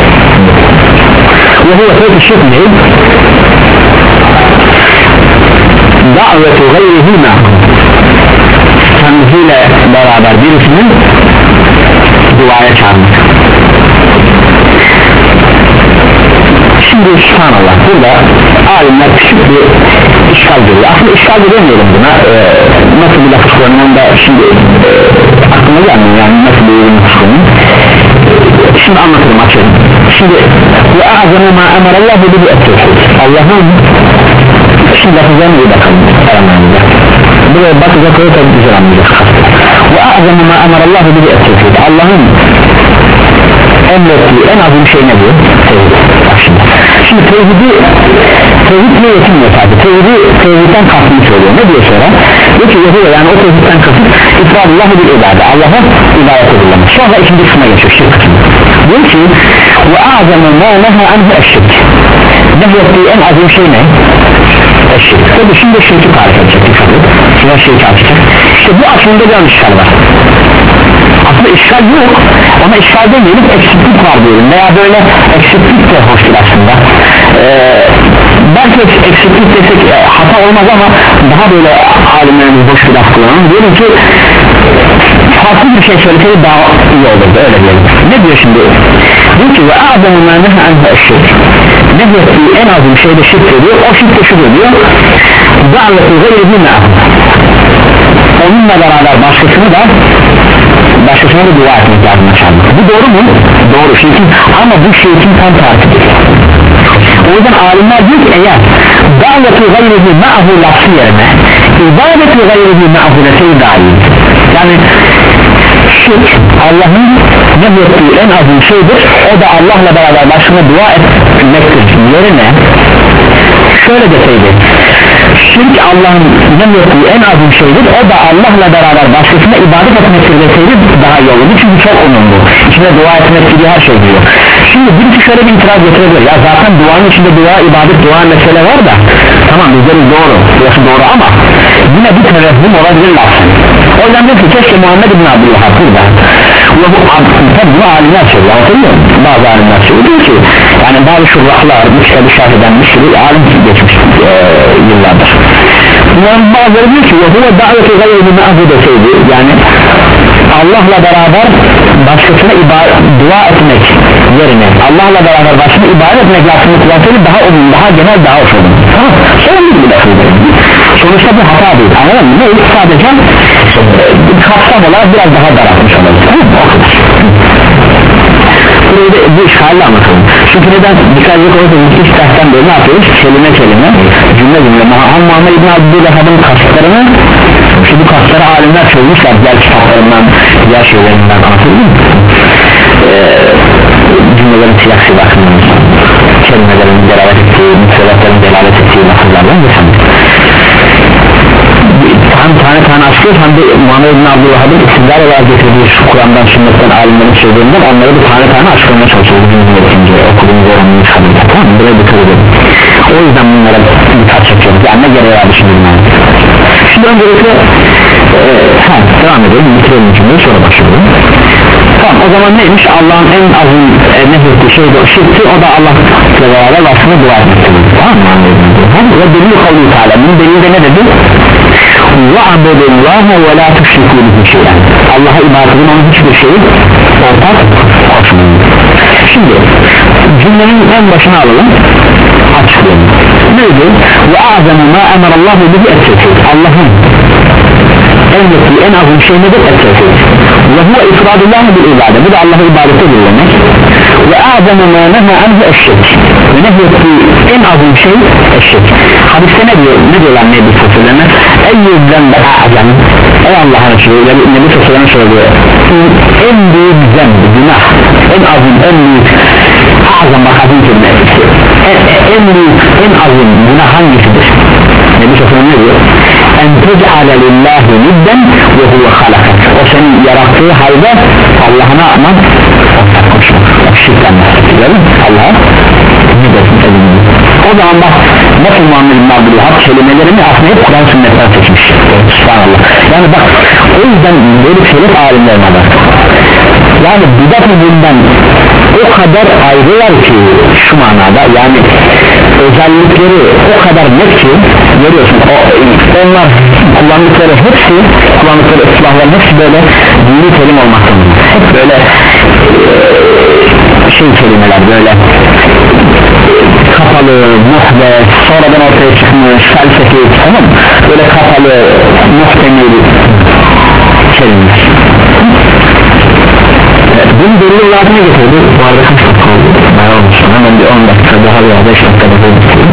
Speaker 1: Ve huve feyt-i şirk ne? Da'vetu gayrihi ma'hum, kendisiyle beraber birisinin duaya çağırmak. Şimdi subhanallah, burada alimler küçük bir işgal görüyor. Aslında işgal görmeyelim buna, ee, nasıl bir lafız kullanımında şimdi e, aklıma gelmiyor, yani nasıl bir ürün kullanım. Şimdi anlatırım, açalım. Şimdi ve a'zamu ma emarallahu bihi et-tevhid. Allah'ın şimdi lafızlarına bir bakalım aramayınca. Buraya bakacak öyle tabi güzel anlayacak. Ve a'zamu ma emarallahu bihi et-tevhid. Allah'ın emrettiği en azim şey ne diyor? Tevhid. Bak şimdi. Şimdi tevhidi, tevhid ne yetinmiyor tabi? Tevhidi, tevhidden kastını söylüyor. Ne diyor sonra? Diyor ki Yahuda, yani o tevhidden kasıt ifradullahı bil ibadet. Allah'a ibadet edilemek. Sonra ikinci kısma geçiyor, şirk kısmı. Diyor ki ve a'zamu ma neha anhu eşşirk. Nehyettiği en azim şey ne? Eşşirk. Tabi şimdi şirki tarif edecek. Sonra şirki açacak. İşte bu aslında bir yanlışlar var. aslında işgal yok, ona işgal demeyelim, eksiklik var diyelim veya böyle eksiklik de hoştur aslında. ee, belki eksiklik desek e, hata olmaz ama daha böyle alimlerimiz boş bir laf kullanalım, diyelim ki farklı bir şey söyleseydi daha iyi olurdu, öyle diyelim. Ne diyor şimdi? Diyor ki ve a'zamu ma neha anhu eşşirk, nehyettiği en az bir şeyde şirk diyor, o şirk de şudur diyor, da'vetu gayrihi ma'hu, onunla beraber başkasını da başkasına da dua etmek lazım inşallah. Bu doğru mu? Doğru, şirkin, ama bu şirkin tam tarifidir. O yüzden alimler diyor ki eğer da'vetu gayrihi ma'hu lafzı yerine ibadetu gayrihi ma'hu deseydi daha iyi. Yani şirk Allah'ın nehyettiği en azim şeydir, o da Allah'la beraber başına dua etmektir yerine şöyle deseydi, şirk Allah'ın nehyettiği en azim şeydir, o da Allah'la beraber başkasına ibadet etmektir deseydi daha iyi olurdu, çünkü çok önemli, içinde dua etmek gibi her şey diyor. Şimdi birisi şöyle bir itiraz getirebilir, ya zaten duanın içinde dua, ibadet, dua mesele var da tamam bizleriz doğru, burası doğru ama yine bir tevehhüm olabilir lafzı. O yüzden diyor ki keşke Muhammed İbn Abdülvahhab burada ve bu tabi bunu alimler söylüyor, hatırlıyor musun? Bazı alimler söylüyor, diyor ki yani bazı şurrahlar bu kitabı şerh eden bir sürü alim geçmiş e, yıllardır. Bunların bazıları diyor ki ve davet-i gayri ma'hu deseydi, yani Allah'la beraber başkasına dua etmek yerine Allah'la beraber başkasına ibadet etmek lafını kullansaydı daha uzun, daha genel, daha hoş olur. Tamam, sorumlu bir lafı. Sonuçta bu hata değil, anladın mı? Ne? Sadece e, kapsam olarak biraz daha daraltmış olabilir. Tamam mı? O kadar. Burayı da bu işgalle anlatalım. Çünkü neden? Dikkat edecek olursa ilk dersten beri ne yapıyoruz? Kelime kelime, cümle cümle Muhammed İbn Abdülvahhab'ın kasıtlarını, işte bu kasıtları alimler çözmüşler diğer kitaplarından, diğer şeylerinden, anlatıldı mı? Ee, cümlelerin siyaksi bakımından, kelimelerin delalet ettiği, müfredatların delalet ettiği lafızlardan geçelim. Hem tane tane açıyoruz, hem de Muhammed İbn Abdülvahhab'ın iktidar olarak getirdiği şu Kur'an'dan, sünnetten, alimlerin söylediğinden onları da tane tane açıklamaya çalışıyoruz. Bizim okuduğumuz oranını çıkardık, tamam mı? Buraya dikkat edelim. O yüzden bunlara dikkat çekiyoruz. Yani ne gereği var şimdi bunlar? Şimdi öncelikle e, ha, devam edelim, bitirelim cümleyi, sonra başlayalım. Tamam, o zaman neymiş? Allah'ın en azın e, nehyettiği şey de o şirkti, o da Allah'la beraber aslında dua etmektir. Tamam mı? Ve delil kavli teala, bunun delilde ne dedi? وَعَبُدُ اللّٰهَ وَلَا تُشْرِكُوا بِهِ شَيْئًا, Allah'a ibadetin onun hiçbir şeyi ortak koşmayın. Şimdi cümlenin en başına alalım, açıklayalım. Neydi? وَاَعْزَمُ مَا اَمَرَ اللّٰهُ بِهِ اَتْتَوْحِيدِ, Allah'ın en yettiği en azın şey nedir? Et-tevhid. Ve huve ifradullâhu bil ibade, bu da Allah'a ibadete birlemek. Ve a'zamu mâ neha anhu eşşirk, ve nehyettiği en azın şey eşşirk. Hadiste ne diyor? Ne diyorlar Nebi Sosyalarına? Ey yüzden de a'zam, ey Allah'a Resulü, Nebi Sosyalarına söylüyor, en büyük zemb, günah, en azın, en büyük a'zam, bak azim kelime en, en büyük, en azın günah hangisidir? Nebi Sosyalarına ne diyor? En tec'ale lillahi nidden ve huve halakak, o senin yarattığı halde Allah'a ne yapmak? Ortak koşmak, şirkten bahsediyorum, Allah'a niddetin edinliği. O zaman bak nasıl Muhammed İbn Abdülvahhab kelimelerini aslında hep Kur'an sünnetten seçmiş. Subhanallah. Yani bak o yüzden böyle selef alimlerine bak, yani bidat bundan o kadar ayrılar ki şu manada, yani özellikleri o kadar net ki görüyorsun, o, onlar kullandıkları hepsi, kullandıkları silahların hepsi böyle dini terim olmaktadır. Hep böyle e, şey kelimeler, böyle kapalı, muhbet, sonradan ortaya çıkmış, felsefi, tamam mı? Böyle kapalı, muhtemel kelimeler. Evet, bunu belli olarak ne getirdi? Bu arada kaç dakika oldu? Bayağı olmuş, hemen bir on dakika daha veya beş dakika daha olmuş.